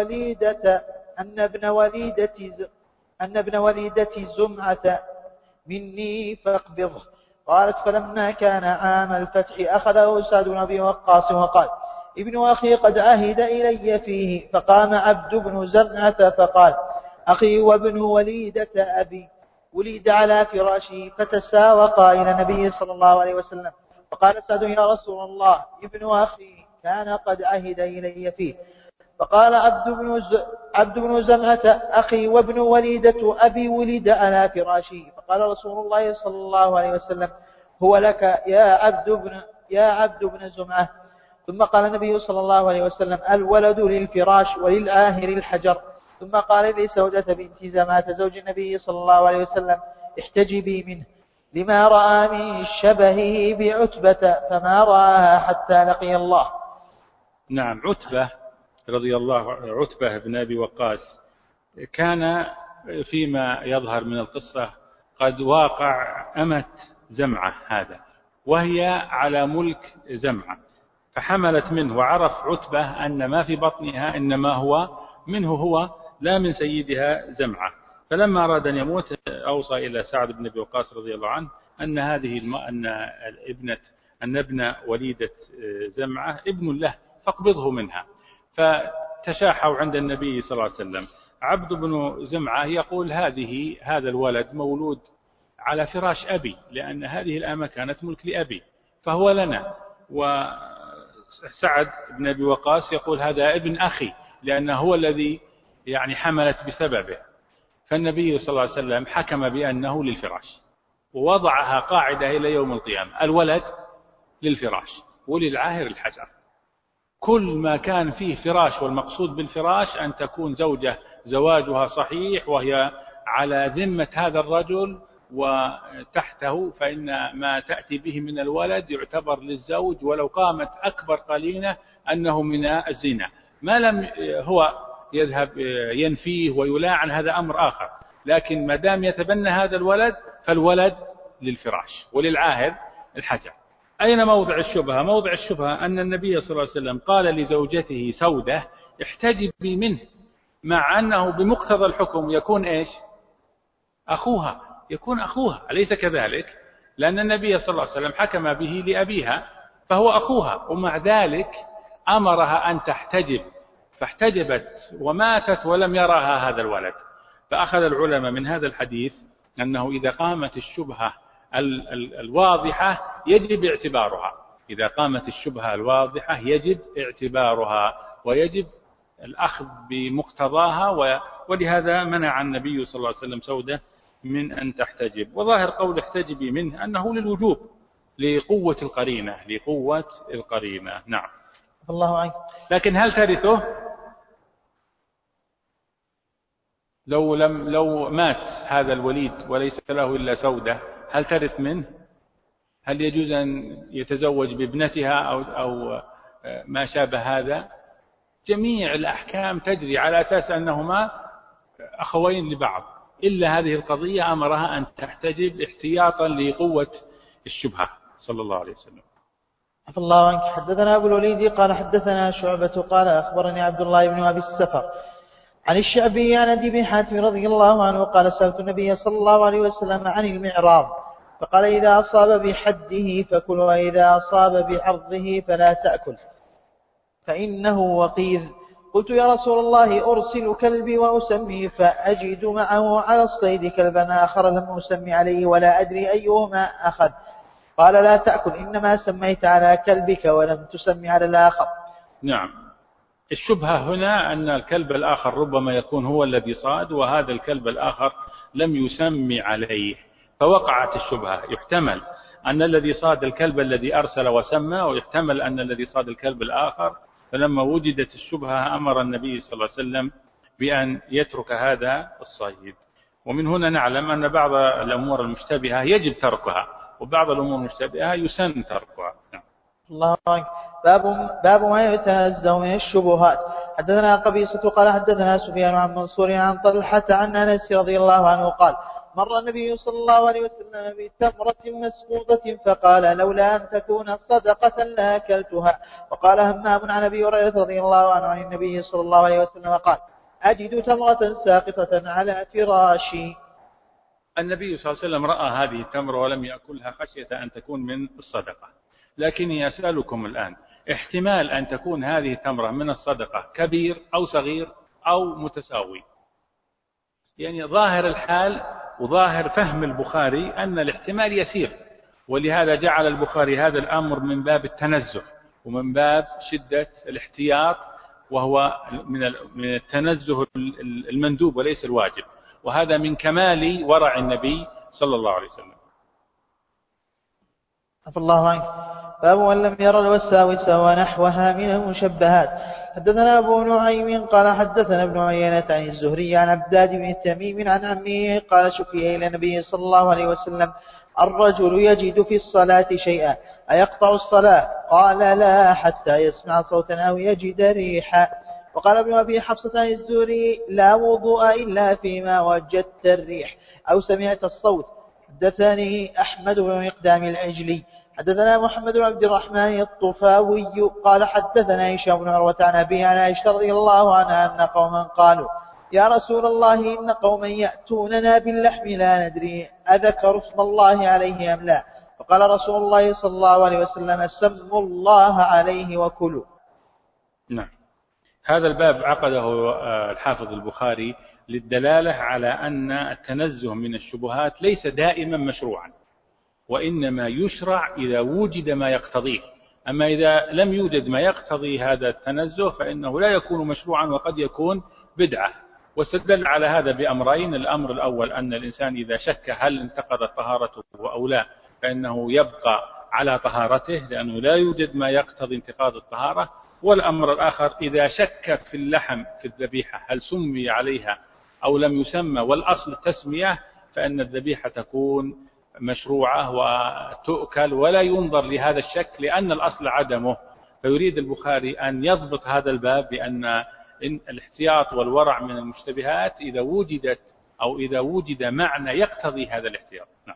ابن وليدة زمعة مني فاقبضه. قالت: فلما كان عام الفتح أخذه سعد بن أبي وقاص وقال: ابن أخي قد عهد إلي فيه. فقام عبد بن زمعة فقال: أخي وابن وليدة أبي ولد على فراشه، فتساوقا إلى النبي صلى الله عليه وسلم. فقال سعد: يا رسول الله، ابن أخي كان قد عهد إلي فيه. فقال عبد بن زمعة: أخي وابن وليدة أبي ولد على فراشه. فقال رسول الله صلى الله عليه وسلم: هو لك يا عبد بن زمعة. ثم قال النبي صلى الله عليه وسلم: الولد للفراش وللآهر الحجر. ثم قال لسودة بنت زمعة زوج النبي صلى الله عليه وسلم: احتجبي منه، لما رأى من شبهه بعتبة، فما رآها حتى لقي الله. نعم. عتبة بن أبي وقاص كان فيما يظهر من القصة قد واقع أمة زمعة هذا، وهي على ملك زمعة، فحملت منه، وعرف عتبة أن ما في بطنها إنما هو منه هو لا من سيدها زمعة. فلما أراد أن يموت أوصى إلى سعد بن أبي وقاص رضي الله عنه أن أن ابن وليدة زمعة ابن له فاقبضه منها. فتشاحوا عند النبي صلى الله عليه وسلم. عبد بن زمعة يقول: هذا الولد مولود على فراش أبي، لأن هذه الأمة كانت ملك لأبي فهو لنا. وسعد بن أبي وقاص يقول: هذا ابن أخي، لأنه هو الذي حملت بسببه. فالنبي صلى الله عليه وسلم حكم بأنه للفراش، ووضعها قاعدة إلى يوم القيامة: الولد للفراش وللعاهر الحجر. كل ما كان فيه فراش، والمقصود بالفراش أن تكون زواجها صحيح وهي على ذمة هذا الرجل وتحته، فإن ما تأتي به من الولد يعتبر للزوج، ولو قامت أكبر قلينة أنه من الزنا. ما لم هو يذهب ينفيه ويلاعن هذا أمر آخر، لكن ما دام يتبنى هذا الولد فالولد للفراش وللعاهر الحجر. أين موضع الشبهة؟ موضع الشبهة أن النبي صلى الله عليه وسلم قال لزوجته سودة: احتجبي منه، مع أنه بمقتضى الحكم يكون إيش؟ أخوها، يكون أخوها، أليس كذلك؟ لأن النبي صلى الله عليه وسلم حكم به لأبيها فهو أخوها، ومع ذلك أمرها أن تحتجب، فاحتجبت وماتت ولم يرها هذا الولد. فأخذ العلماء من هذا الحديث أنه إذا قامت الشبهة الواضحة يجب اعتبارها، إذا قامت الشبهة الواضحة يجب اعتبارها ويجب الأخذ بمقتضاها، ولهذا منع النبي صلى الله عليه وسلم سودة من أن تحتجب. وظاهر قول احتجبي منه أنه للوجوب، لقوة القرينة. نعم. الله عنك. لكن هل ترثه؟ لو مات هذا الوليد وليس له إلا سودة، هل ترث منه؟ هل يجوز أن يتزوج بابنتها أو ما شابه هذا؟ جميع الأحكام تجري على أساس أنهما أخوين لبعض. إلا هذه القضية أمرها أن تحتجب احتياطا لقوة الشبهة صلى الله عليه وسلم. عفى الله عنك. حدثنا أبو الوليد قال حدثنا شعبة قال أخبرني عبد الله بن أبي السفر عن الشعبي عن أبي بن حاتم رضي الله عنه قال سألت النبي صلى الله عليه وسلم عن المعراض فقال إذا أصاب بحده فكل وإذا أصاب بعرضه فلا تأكل فإنه وقيذ. قلت يا رسول الله أرسل كلبي وأسمي فأجد معه على الصيد كلبا آخر لم أسمي عليه ولا أدري أيهما أخذ. قال لا تأكل إنما سميت على كلبك ولم تسمي على الآخر. نعم، الشبهة هنا أن الكلب الآخر ربما يكون هو الذي صاد وهذا الكلب الآخر لم يسمي عليه، فوقعت الشبهة. يحتمل أن الذي صاد الكلب الذي أرسل وسمى، ويحتمل أن الذي صاد الكلب الآخر. فلما وجدت الشبهة أمر النبي صلى الله عليه وسلم بأن يترك هذا الصيد. ومن هنا نعلم أن بعض الأمور المشتبهة يجب تركها، وبعض الأمور المشتبهة يسن تركها. الله عنك. باب ما يتنزه من الشبهات. حدثنا قبيصة قال حدثنا سفيان عن منصور عن طلحة عن أنس رضي الله عنه قال مر النبي صلى الله عليه وسلم بتمرة مسقوطة فقال لولا أن تكون صدقة لأكلتها. وقال همام عن أبي هريرة رضي الله عنه عن النبي صلى الله عليه وسلم قال أجد تمرة ساقطة على فراشي. النبي صلى الله عليه وسلم رأى هذه التمرة ولم يأكلها خشية أن تكون من الصدقة. لكني أسألكم الآن، احتمال أن تكون هذه التمرة من الصدقة كبير أو صغير أو متساوي، يعني ظاهر الحال وظاهر فهم البخاري أن الاحتمال يسير، ولهذا جعل البخاري هذا الأمر من باب التنزه ومن باب شدة الاحتياط، وهو من التنزه المندوب وليس الواجب، وهذا من كمال ورع النبي صلى الله عليه وسلم. عفى الله عنك. باب من لم ير الوساوس ونحوها من المشبهات. حدثنا أبو نعيم قال حدثنا ابن عيينة عن الزهري عن عبداد بن تميم عن عمه قال شكي إلى النبي صلى الله عليه وسلم الرجل يجد في الصلاة شيئا أيقطع الصلاة؟ قال لا حتى يسمع صوتا أو يجد ريحا. وقال ابن أبي حفصة عن الزهري لا وضوء إلا فيما وجدت الريح أو سمعت الصوت. حدثني أحمد بن مقدام العجلي حدثنا محمد بن عبد الرحمن الطفاوي قال حدثنا هشام بن عروة عن أبي عن عائشة رضي الله عنها أن قوما قالوا يا رسول الله إن قوما يأتوننا باللحم لا ندري أذكر اسم الله عليه أم لا. فقال رسول الله صلى الله عليه وسلم سموا الله عليه وكلوا. نعم، هذا الباب عقده الحافظ البخاري للدلالة على أن التنزه من الشبهات ليس دائما مشروعا، وإنما يشرع إذا وجد ما يقتضيه. أما إذا لم يوجد ما يقتضي هذا التنزه فإنه لا يكون مشروعا وقد يكون بدعة. واستدل على هذا بأمرين: الأمر الأول أن الإنسان إذا شك هل انتقضت طهارته أو لا فإنه يبقى على طهارته لأنه لا يوجد ما يقتضي انتقاض الطهارة. والأمر الآخر إذا شك في اللحم في الذبيحة هل سمي عليها أو لم يسمى والأصل التسمية فإن الذبيحة تكون مشروعة وتؤكل ولا ينظر لهذا الشك لأن الأصل عدمه. فيريد البخاري أن يضبط هذا الباب بأن الاحتياط والورع من المشتبهات إذا وجدت أو إذا وجد معنى يقتضي هذا الاحتياط. نعم.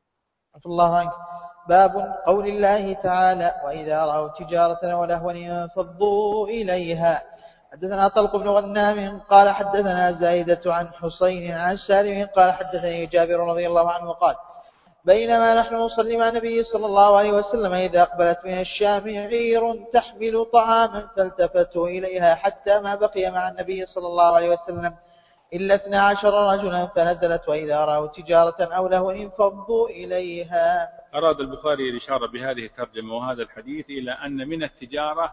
الله عنك. باب قول الله تعالى وإذا رأوا تجارة ولهوا انفضوا إليها. حدثنا طلق بن غنام قال حدثنا زايدة عن حسين عن سالم قال حدثني جابر رضي الله عنه قال بينما نحن نصلي مع النبي صلى الله عليه وسلم إذا أقبلت من الشام عير تحمل طعاما فالتفتوا إليها حتى ما بقي مع النبي صلى الله عليه وسلم إلا 12 رجلا فنزلت وإذا رأوا تجارة أو لهوا انفضوا إليها. أراد البخاري الإشارة بهذه الترجمة وهذا الحديث إلى أن من التجارة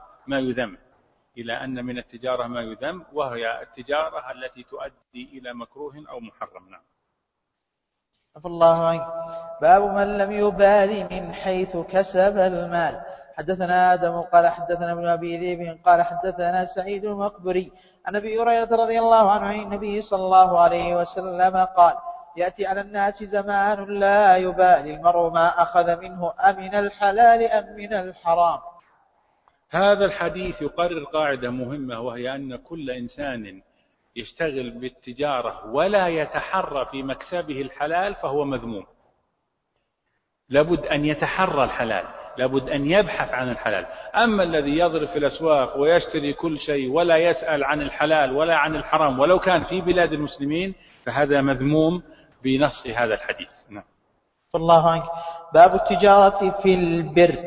ما يذم، وهي التجارة التي تؤدي إلى مكروه أو محرم. نعم. عفى الله عنك. باب من لم يبال من حيث كسب المال. حدثنا آدم قال حدثنا ابن أبي ذئب قال حدثنا سعيد المقبري عن أبي هريرة رضي الله عنه عن النبي صلى الله عليه وسلم قال يأتي على الناس زمان لا يبالي المرء ما أخذ منه أمن الحلال أم من الحرام. هذا الحديث يقرر قاعدة مهمة، وهي أن كل إنسان يشتغل بالتجارة ولا يتحرى في مكسبه الحلال فهو مذموم. لابد أن يتحرى الحلال، لابد أن يبحث عن الحلال. أما الذي يضرب في الأسواق ويشتري كل شيء ولا يسأل عن الحلال ولا عن الحرام ولو كان في بلاد المسلمين فهذا مذموم بنص هذا الحديث. نعم. الله عنك. باب التجارة في البر.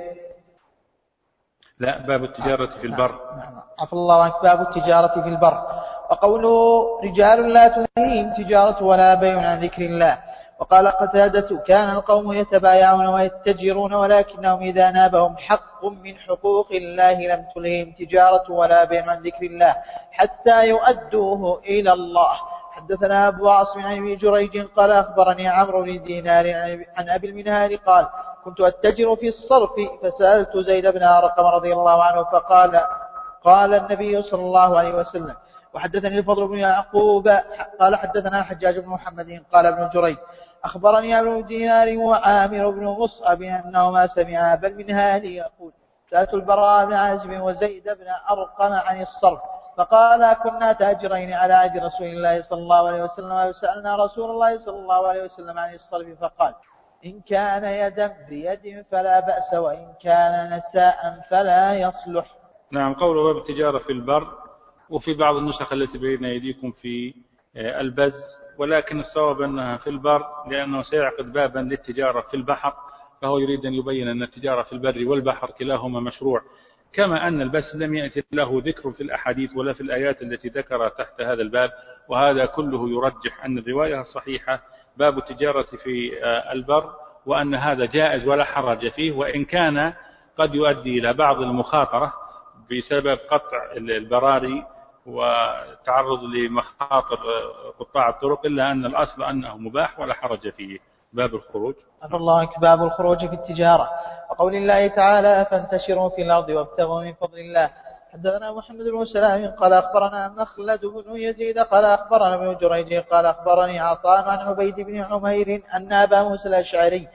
لا، باب التجارة في البر. عفى الله عنك. باب التجارة في البر. وقوله رجال لا تلهيهم تجارة ولا بيع عن ذكر الله. وقال قتادة كان القوم يتبايعون ويتجرون ولكنهم إذا نابهم حق من حقوق الله لم تلههم تجارة ولا بيع عن ذكر الله حتى يؤدوه إلى الله. حدثنا أبو عاصم عن ابن جريج قال أخبرني عمرو بن دينار عن أبي المنهال قال كنت أتجر في الصرف فسألت زيد بن أرقم رضي الله عنه فقال قال النبي صلى الله عليه وسلم. وحدثني الفضل بن يعقوب قال حدثنا حجاج بن محمد قال ابن جريج أخبرني ابن دينار وعامر بن مصعب أنهما سمعا أبا المنهال يقول سألت البراء بن عازب وزيد بن أرقم عن الصرف فقال كنا تاجرين على عهد رسول الله صلى الله عليه وسلم وسألنا رسول الله صلى الله عليه وسلم عن الصرف فقال إن كان يدا بيد فلا بأس وإن كان نساء فلا يصلح. نعم. قوله باب التجارة في البر، وفي بعض النسخ التي بين أيديكم في البز، ولكن الصواب أنها في البر لأنه سيعقد بابا للتجارة في البحر، فهو يريد أن يبين أن التجارة في البر والبحر كلاهما مشروع، كما أن البس لم يأتي له ذكر في الأحاديث ولا في الآيات التي ذكرها تحت هذا الباب. وهذا كله يرجح أن الرواية الصحيحة باب التجارة في البر، وأن هذا جائز ولا حرج فيه، وإن كان قد يؤدي إلى بعض المخاطرة بسبب قطع البراري وتعرض لمخاطر قطاع الطرق، إلا أن الأصل أنه مباح ولا حرج فيه. باب الخروج. الله عنك. باب الخروج في التجارة. وقول الله تعالى فانتشروا في الأرض وابتغوا من فضل الله. حدثنا محمد بن سلام قال أخبرنا مخلد بن يزيد قال أخبرنا ابن جريج قال أخبرني عطاء عن عبيد بن عمير أن أبا موسى الأشعري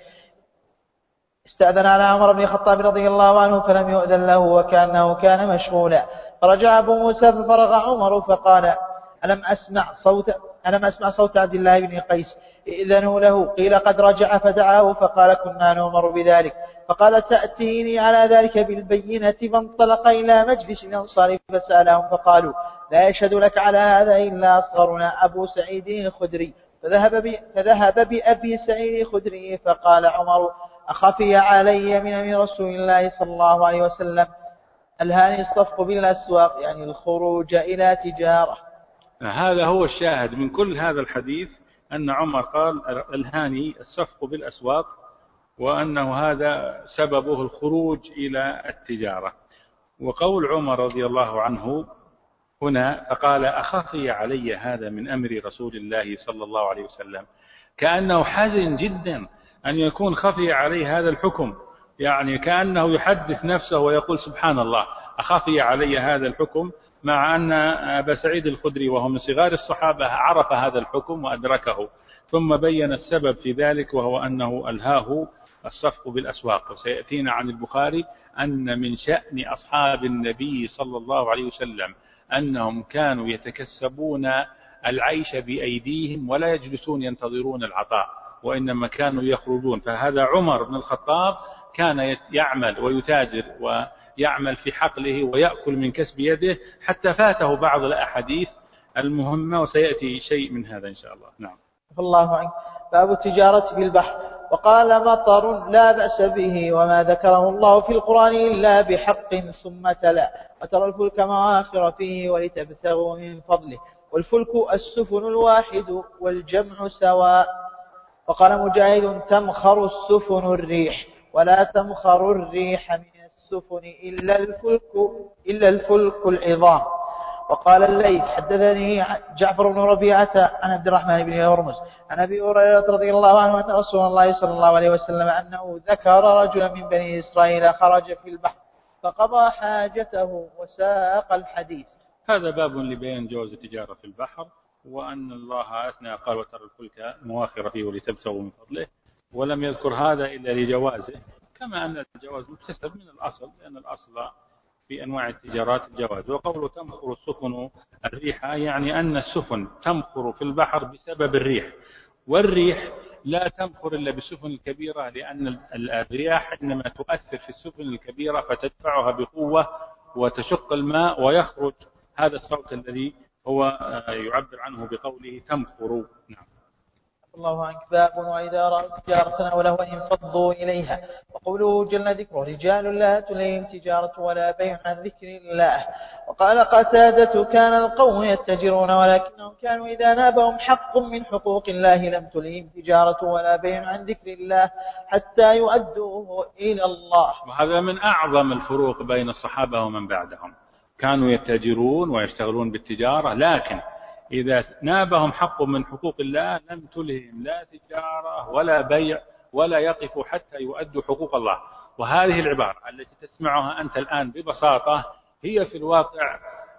استأذن على عمر بن الخطاب رضي الله عنه فلم يؤذن له وكأنه كان مشغولا، فرجع أبو موسى ففرغ عمر فقال ألم أسمع صوت عبد الله بن قيس إذنوا له. قيل قد رجع فدعاه فقال كنا نؤمر بذلك. فقال تأتيني على ذلك بالبينة. فانطلق إلى مجلس الأنصار فسألهم فقالوا لا يشهد لك على هذا إلا أصغرنا أبو سعيد الخدري. فذهب بأبي سعيد الخدري. فقال عمر أخفي علي من أمر رسول الله صلى الله عليه وسلم ألهاني الصفق بالأسواق، يعني الخروج إلى تجارة. هذا هو الشاهد من كل هذا الحديث، أن عمر قال ألهاني الصفق بالأسواق، وأنه هذا سببه الخروج إلى التجارة. وقول عمر رضي الله عنه هنا فقال أخفي علي هذا من أمر رسول الله صلى الله عليه وسلم، كأنه حزن جدا أن يكون خفي عليه هذا الحكم، يعني كأنه يحدث نفسه ويقول سبحان الله أخفي علي هذا الحكم، مع أن أبا سعيد الخدري وهو من صغار الصحابة عرف هذا الحكم وأدركه، ثم بين السبب في ذلك وهو أنه ألهاه الصفق بالأسواق. وسيأتينا عن البخاري أن من شأن أصحاب النبي صلى الله عليه وسلم أنهم كانوا يتكسبون العيش بأيديهم ولا يجلسون ينتظرون العطاء، وإنما كانوا يخرجون. فهذا عمر بن الخطاب كان يعمل ويتاجر ويعمل في حقله ويأكل من كسب يده حتى فاته بعض الأحاديث المهمة، وسيأتي شيء من هذا إن شاء الله. نعم. الله عنك. باب التجارة في البحر. وقال مطر لا بأس به وما ذكره الله في القرآن إلا بحق ثم تلا وترى الفلك مواخر فيه ولتبتغوا من فضله والفلك السفن الواحد والجمع سواء. وقال مجاهد تمخر السفن الريح ولا تمخر الريح من السفن إلا الفلك العظام. وقال الليث حدثني جعفر بن ربيعة عن عبد الرحمن بن هرمز عن أبي هريرة رضي الله عنه أن رسول الله صلى الله عليه وسلم أنه ذكر رجلا من بني إسرائيل خرج في البحر فقضى حاجته وساق الحديث. هذا باب لبيان جواز التجارة في البحر، وأن الله أثنى قال وترى الفلك مواخر فيه ولتبتغوا من فضله، ولم يذكر هذا إلا لجوازه، كما أن الجواز مكتسب من الأصل، لأن الأصل في أنواع التجارات الجواز. وقوله تمخر السفن الريح يعني أن السفن تمخر في البحر بسبب الريح، والريح لا تمخر إلا بالسفن الكبيرة، لأن الرياح إنما تؤثر في السفن الكبيرة فتدفعها بقوة وتشق الماء ويخرج هذا الصوت الذي هو يعبر عنه بقوله تمخر. نعم. الله عنك. باب وإذا رأوا تجارة أو لهوا انفضوا إليها. وقوله جل ذكره رجال لا تلهيهم تجارة ولا بيع عن ذكر الله. وقال قتادة كان القوم يتجرون ولكنهم كانوا إذا نابهم حق من حقوق الله لم تلهيهم تجارة ولا بيع عن ذكر الله حتى يؤدوه إلى الله. وهذا من أعظم الفروق بين الصحابة ومن بعدهم، كانوا يتجرون ويشتغلون بالتجارة، لكن إذا نابهم حق من حقوق الله لم تلهم لا تجارة ولا بيع ولا يقفوا حتى يؤدوا حقوق الله. وهذه العبارة التي تسمعها أنت الآن ببساطة هي في الواقع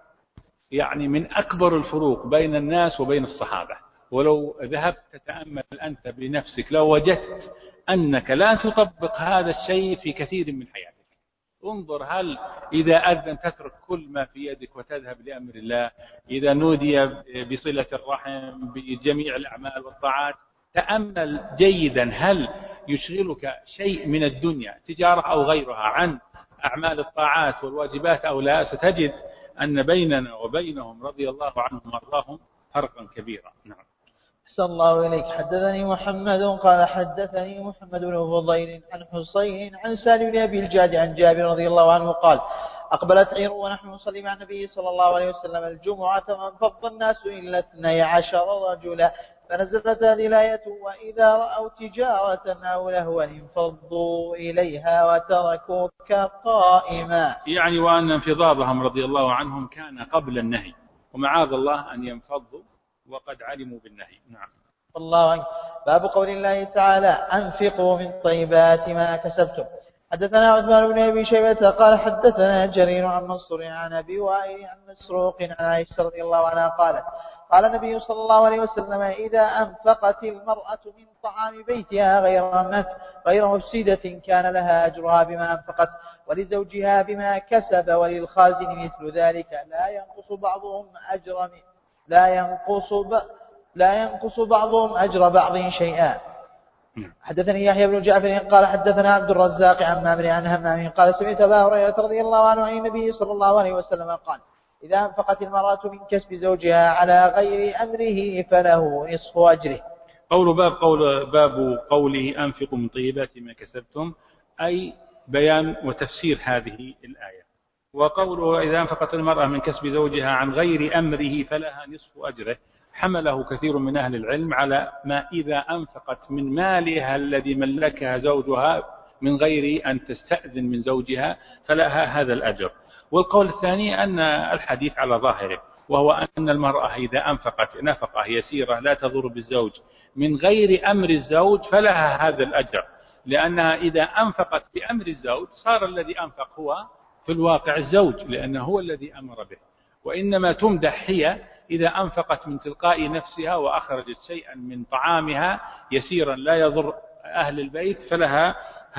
يعني من أكبر الفروق بين الناس وبين الصحابة. ولو ذهبت تتأمل أنت بنفسك لو وجدت أنك لا تطبق هذا الشيء في كثير من حياتك. انظر، هل إذا أذن تترك كل ما في يدك وتذهب لأمر الله؟ إذا نودي بصلة الرحم بجميع الأعمال والطاعات، تأمل جيدا هل يشغلك شيء من الدنيا تجارة أو غيرها عن أعمال الطاعات والواجبات أو لا؟ ستجد أن بيننا وبينهم رضي الله عنهم وارضاهم فرقا كبيرا. نعم. أحسن الله إليك. حدثني محمد قال حدثني محمد بن فضيل عن حسين عن سالم بن أبي الجاد عن جابر رضي الله عنه قال أقبلت عير ونحن نصلي مع النبي صلى الله عليه وسلم الجمعة فانفض الناس إلا 12 رجلا فنزلت هذه الآية وإذا رأوا تجارة أو لهوا انفضوا إليها وتركوك قائما، يعني وأن انفضاضهم رضي الله عنهم كان قبل النهي، ومعاذ الله أن ينفضوا وقد علموا بالنهي. نعم. الله عنك. باب قول الله تعالى أنفقوا من طيبات ما كسبتم. حدثنا عثمان بن أبي شيبة قال حدثنا جرير عن منصور عن أبي وائل عن مسروق عن عائشة رضي الله عنها قالت قال النبي صلى الله عليه وسلم إذا أنفقت المرأة من طعام بيتها غير مفسدة كان لها أجرها بما أنفقت ولزوجها بما كسب وللخازن مثل ذلك لا ينقص بعضهم أجر بعض شيئا. حدثني يحيى بن جعفر قال حدثنا عبد الرزاق عن مامر عن همام قال سمعت أبا هريرة رضي الله عنه عن النبي صلى الله عليه وسلم قال إذا أنفقت المرأة من كسب زوجها على غير أمره فله نصف أجره. باب قوله أنفقوا من طيبات ما كسبتم، أي بيان وتفسير هذه الآية. وقوله إذا أنفقت المرأة من كسب زوجها عن غير أمره فلها نصف أجره حمله كثير من أهل العلم على ما إذا أنفقت من مالها الذي ملكها زوجها من غير أن تستأذن من زوجها فلها هذا الأجر. والقول الثاني أن الحديث على ظاهره، وهو أن المرأة إذا أنفقت نفقة يسيرة لا تضر بالزوج من غير أمر الزوج فلها هذا الأجر، لأنها إذا أنفقت بأمر الزوج صار الذي أنفق هو في الواقع الزوج لأنه هو الذي أمر به، وإنما تمدح هي إذا أنفقت من تلقاء نفسها وأخرجت شيئا من طعامها يسيرا لا يضر أهل البيت فلها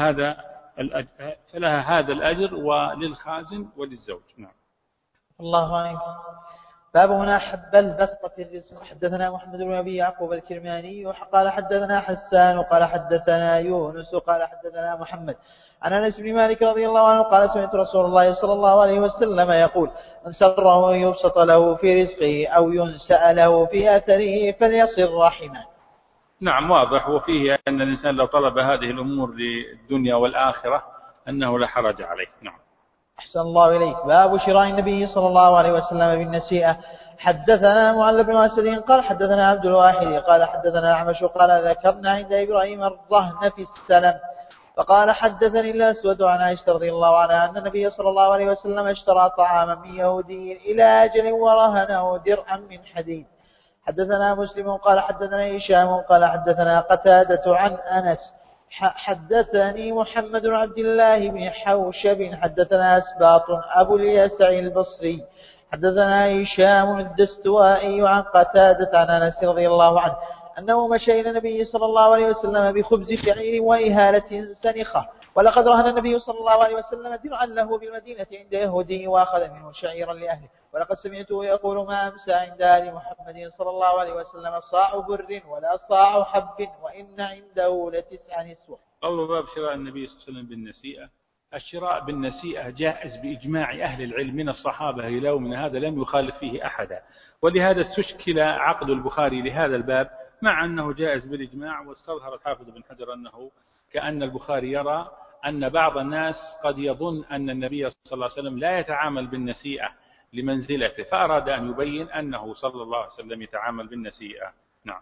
هذا الأجر وللخازن وللزوج. نعم. الله عنك. باب هنا حب البسط في الرزق. حدثنا محمد بن أبي يعقوب الكرماني قال حدثنا حسان قال حدثنا يونس قال حدثنا محمد عن أنس بن مالك رضي الله عنه قال سمعت رسول الله صلى الله عليه وسلم يقول من سره أن يبسط له في رزقه أو ينسأ له في أثره فليصل رحمه. نعم، واضح. وفيه أن الإنسان لو طلب هذه الأمور للدنيا والآخرة أنه لا حرج عليه. نعم. أحسن الله إليك. باب شراء النبي صلى الله عليه وسلم بالنسيئة. حدثنا معل بن أسد قال حدثنا عبد الواحد قال حدثنا الأعمش قال ذكرنا عند إبراهيم الرهن في السلم فقال حدثني الأسود عن عائشة رضي الله عنها أن النبي صلى الله عليه وسلم اشترى طعاما من يهودي إلى أجل ورهنه درعا من حديد. حدثنا مسلم قال حدثنا هشام قال حدثنا قتادة عن أنس حدثني محمد بن عبد الله بن حوشب حدثنا أسباط أبو اليسع البصري حدثنا هشام الدستوائي عن قتادة عن أنس رضي الله عنه أنه مشى إلى النبي صلى الله عليه وسلم بخبز شعير وإهالة سنخة ولقد رهن النبي صلى الله عليه وسلم درعا له بالمدينة عند يهودي وأخذ منه شعيرا لأهله. ولقد سمعته يقول ما أمسى عند آل محمد صلى الله عليه وسلم صاع بر ولا صاع حب وإن عنده لتسع نسوة. قول باب شراء النبي صلى الله عليه وسلم بالنسيئة. الشراء بالنسيئة جائز بإجماع أهل العلم من الصحابة إلى يومنا هذا، لم يخالف فيه أحدا، ولهذا استشكل عقد البخاري لهذا الباب مع أنه جائز بالإجماع. واستظهر الحافظ بن حجر أنه كأن البخاري يرى أن بعض الناس قد يظن أن النبي صلى الله عليه وسلم لا يتعامل بالنسيئة لمنزلته، فأراد أن يبين أنه صلى الله عليه وسلم يتعامل بالنسيئة. نعم.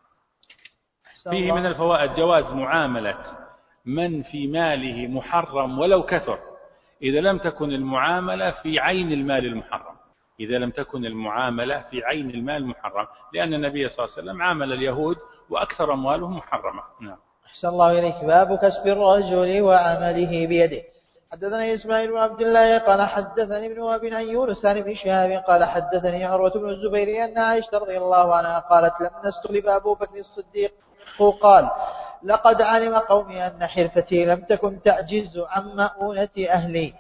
فيه من الفوائد جواز معاملة من في ماله محرم ولو كثر، إذا لم تكن المعاملة في عين المال المحرم، إذا لم تكن المعاملة في عين المال المحرم، لأن النبي صلى الله عليه وسلم عامل اليهود وأكثر أموالهم محرمة. نعم. أحسن الله إليك. باب كسب الرجل وعمله بيده. حدثنا إسماعيل بن عبد الله قال حدثني ابن وهب عن يونس عن ابن شهاب قال حدثني عروة بن الزبير أن عائشة رضي الله عنها قالت لما استخلف أبو بكر الصديق قال لقد علم قومي أن حرفتي لم تكن تعجز عن مؤونة أهلي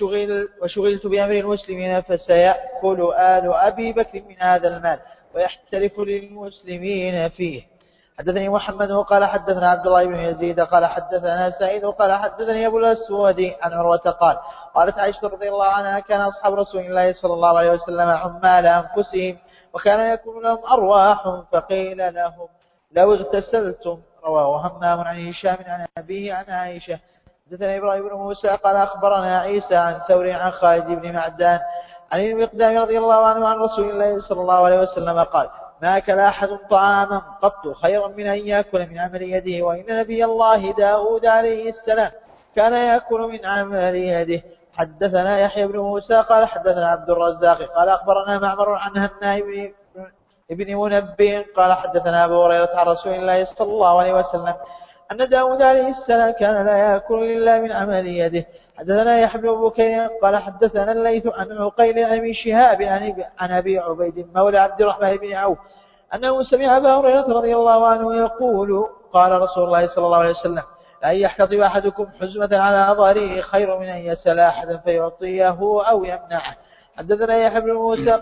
وشغلت بأمر المسلمين فسيأكل آل أبي بكر من هذا المال ويحترف للمسلمين فيه. حدثني محمد قال حدثنا عبد الله بن يزيد قال حدثنا سعيد قال حدثني أبو الأسود عن عروة قال قالت عائشة رضي الله عنها كان أصحاب رسول الله صلى الله عليه وسلم عمال أنفسهم وكان يكون لهم أرواح فقيل لهم لو اغتسلتم. رواه همام عن هشام عن أبيه عن عائشة. حدثنا إبراهيم بن موسى قال أخبرنا عيسى عن ثور عن خالد بن معدان عن المقدام رضي الله عنه عن رسول الله صلى الله عليه وسلم قال ما أكل أحد طعاما قط خيرا من أن يأكل من عمل يده وإن نبي الله داود عليه السلام كان يأكل من عمل يده. حدثنا يحيى بن موسى قال حدثنا عبد الرزاق قال أخبرنا معمر عن هناء ابن منبه قال حدثنا أبو هريرة عن رسول الله صلى الله عليه وسلم أن داود عليه السلام كان لا يأكل إلا من عمل يده. حدثنا يحيى بن بكير قال حدثنا الليث عن عقيل عن ابن شهاب عن أبي عبيد مولى عبد الرحمن بن عوف أنه سمع أبا هريرة رضي الله عنه يقول قال رسول الله صلى الله عليه وسلم لا يحتطب أحدكم حزمة على ظهره خير من أن يسأل أحدا فيعطيه أو يمنعه. حدثنا يحيى بن موسى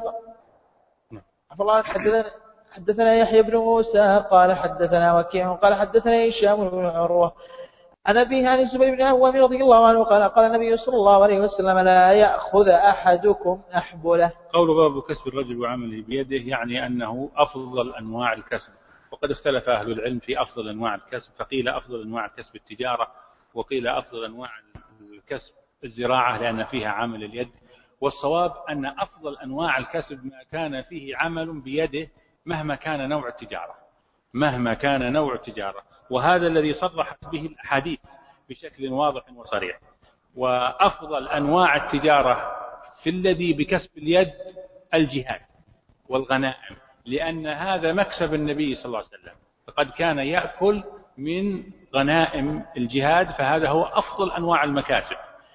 حدثنا يحيى بن موسى قال حدثنا وكيع قال حدثنا هشام بن عروة عن أبيه عن الزبير بن عوام رضي الله عنه قال النبي صلى الله عليه وسلم لا يأخذ أحدكم أحبله. قول باب كسب الرجل وعمله بيده يعني أنه أفضل أنواع الكسب، وقد اختلف أهل العلم في أفضل أنواع الكسب، فقيل أفضل أنواع الكسب التجارة، وقيل أفضل أنواع الكسب الزراعة لأن فيها عمل اليد، والصواب أن أفضل أنواع الكسب ما كان فيه عمل بيده مهما كان نوع التجارة، مهما كان نوع التجارة، وهذا الذي صرحت به الأحاديث بشكل واضح وصريح. وأفضل أنواع التجارة في الذي بكسب اليد الجهاد والغنائم، لأن هذا مكسب النبي صلى الله عليه وسلم، فقد كان يأكل من غنائم الجهاد، فهذا هو أفضل أنواع المكاسب.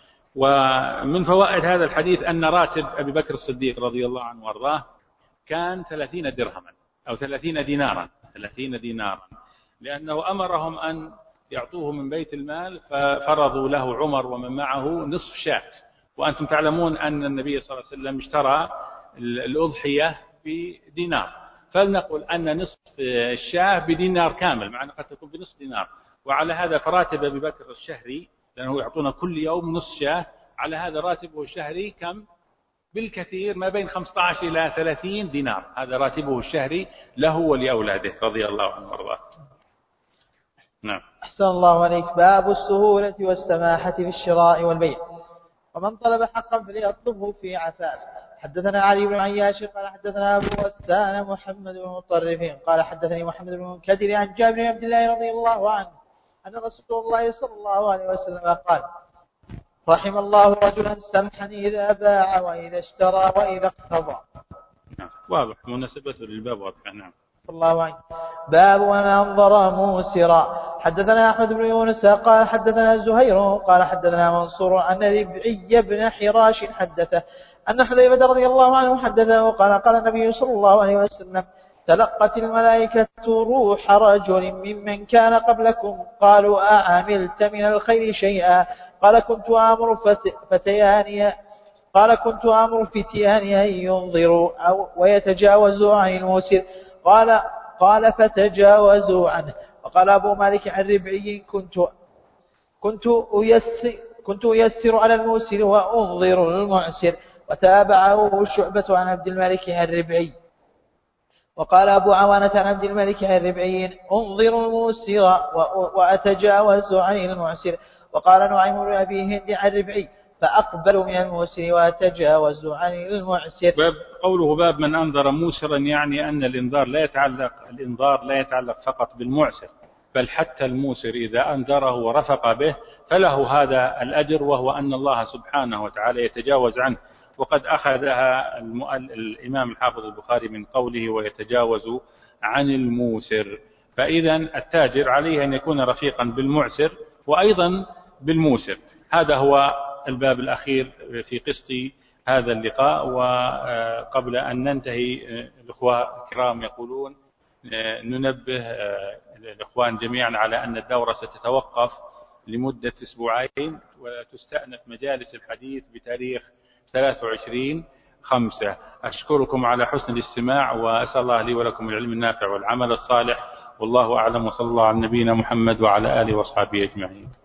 ومن فوائد هذا الحديث أن راتب أبي بكر الصديق رضي الله عنه وارضاه كان 30 درهما أو 30 دينارا، 30 دينارا، لأنه أمرهم أن يعطوه من بيت المال، ففرضوا له عمر ومن معه نصف شاة، وأنتم تعلمون أن النبي صلى الله عليه وسلم اشترى الأضحية بدينار، فلنقل أن نصف الشاة بدينار كامل، مع أنها قد تكون بنصف دينار، وعلى هذا فراتب أبي بكر الشهري لأنه يعطونا كل يوم نصف شاة، على هذا راتبه الشهري كم؟ بالكثير ما بين 15 إلى 30 دينار، هذا راتبه الشهري له ولأولاده رضي الله عنه وارضاه. نعم. أحسن الله عليك. باب السهولة والسماحة في الشراء والبيع. ومن طلب حقا فليطلبه في عفاف. حدثنا علي بن عياش قال حدثنا أبو غسان محمد بن مطرف قال حدثني محمد بن منكدر عن جابر بن عبد الله رضي الله عنه أن رسول الله صلى الله عليه وسلم قال رحم الله رجلا سمحا إذا باع وإذا اشترى وإذا اقتضى. واضح مناسبته للباب واضح. نعم. الله عنه. باب من أنظر موسرا. حدثنا أحمد بن يونس قال حدثنا زهير قال حدثنا منصور أن ربعي بن حراش حدثه أن حذيفة رضي الله عنه حدثه قال النبي صلى الله عليه وسلم تلقت الملائكة روح رجل ممن كان قبلكم قالوا أعملت من الخير شيئا؟ قال كنت آمر فتياني أن ينظروا ويتجاوزوا عن الموسر. قال فتجاوزوا عنه. وقال أبو مالك الربعي كنت أيسر على الموسر وأنظر المعسر. وتابعه شعبة عن عبد الملك الربعي. وقال أبو عوانة عن عبد الملك الربعي أنظر الموسر وأتجاوز عن المعسر. وقال نعيم بن أبي هند عن الربعي فأقبل من الموسر وأتجاوز عن المعسر. قوله باب من أنظر موسرا يعني أن الإنذار لا يتعلق فقط بالمعسر، بل حتى الموسر إذا أنذره ورفق به فله هذا الأجر، وهو أن الله سبحانه وتعالى يتجاوز عنه. وقد أخذها الإمام الحافظ البخاري من قوله ويتجاوز عن الموسر. فإذا التاجر عليه أن يكون رفيقا بالمعسر وأيضا بالموسر. هذا هو الباب الأخير في قسط هذا اللقاء. وقبل أن ننتهي الأخوة الكرام يقولون ننبه الإخوان جميعا على أن الدورة ستتوقف لمدة أسبوعين، وتستأنف مجالس الحديث بتاريخ 23/5. أشكركم على حسن الاستماع، وأسأل الله لي ولكم العلم النافع والعمل الصالح، والله أعلم، وصلى الله على نبينا محمد وعلى آله وأصحابه أجمعين.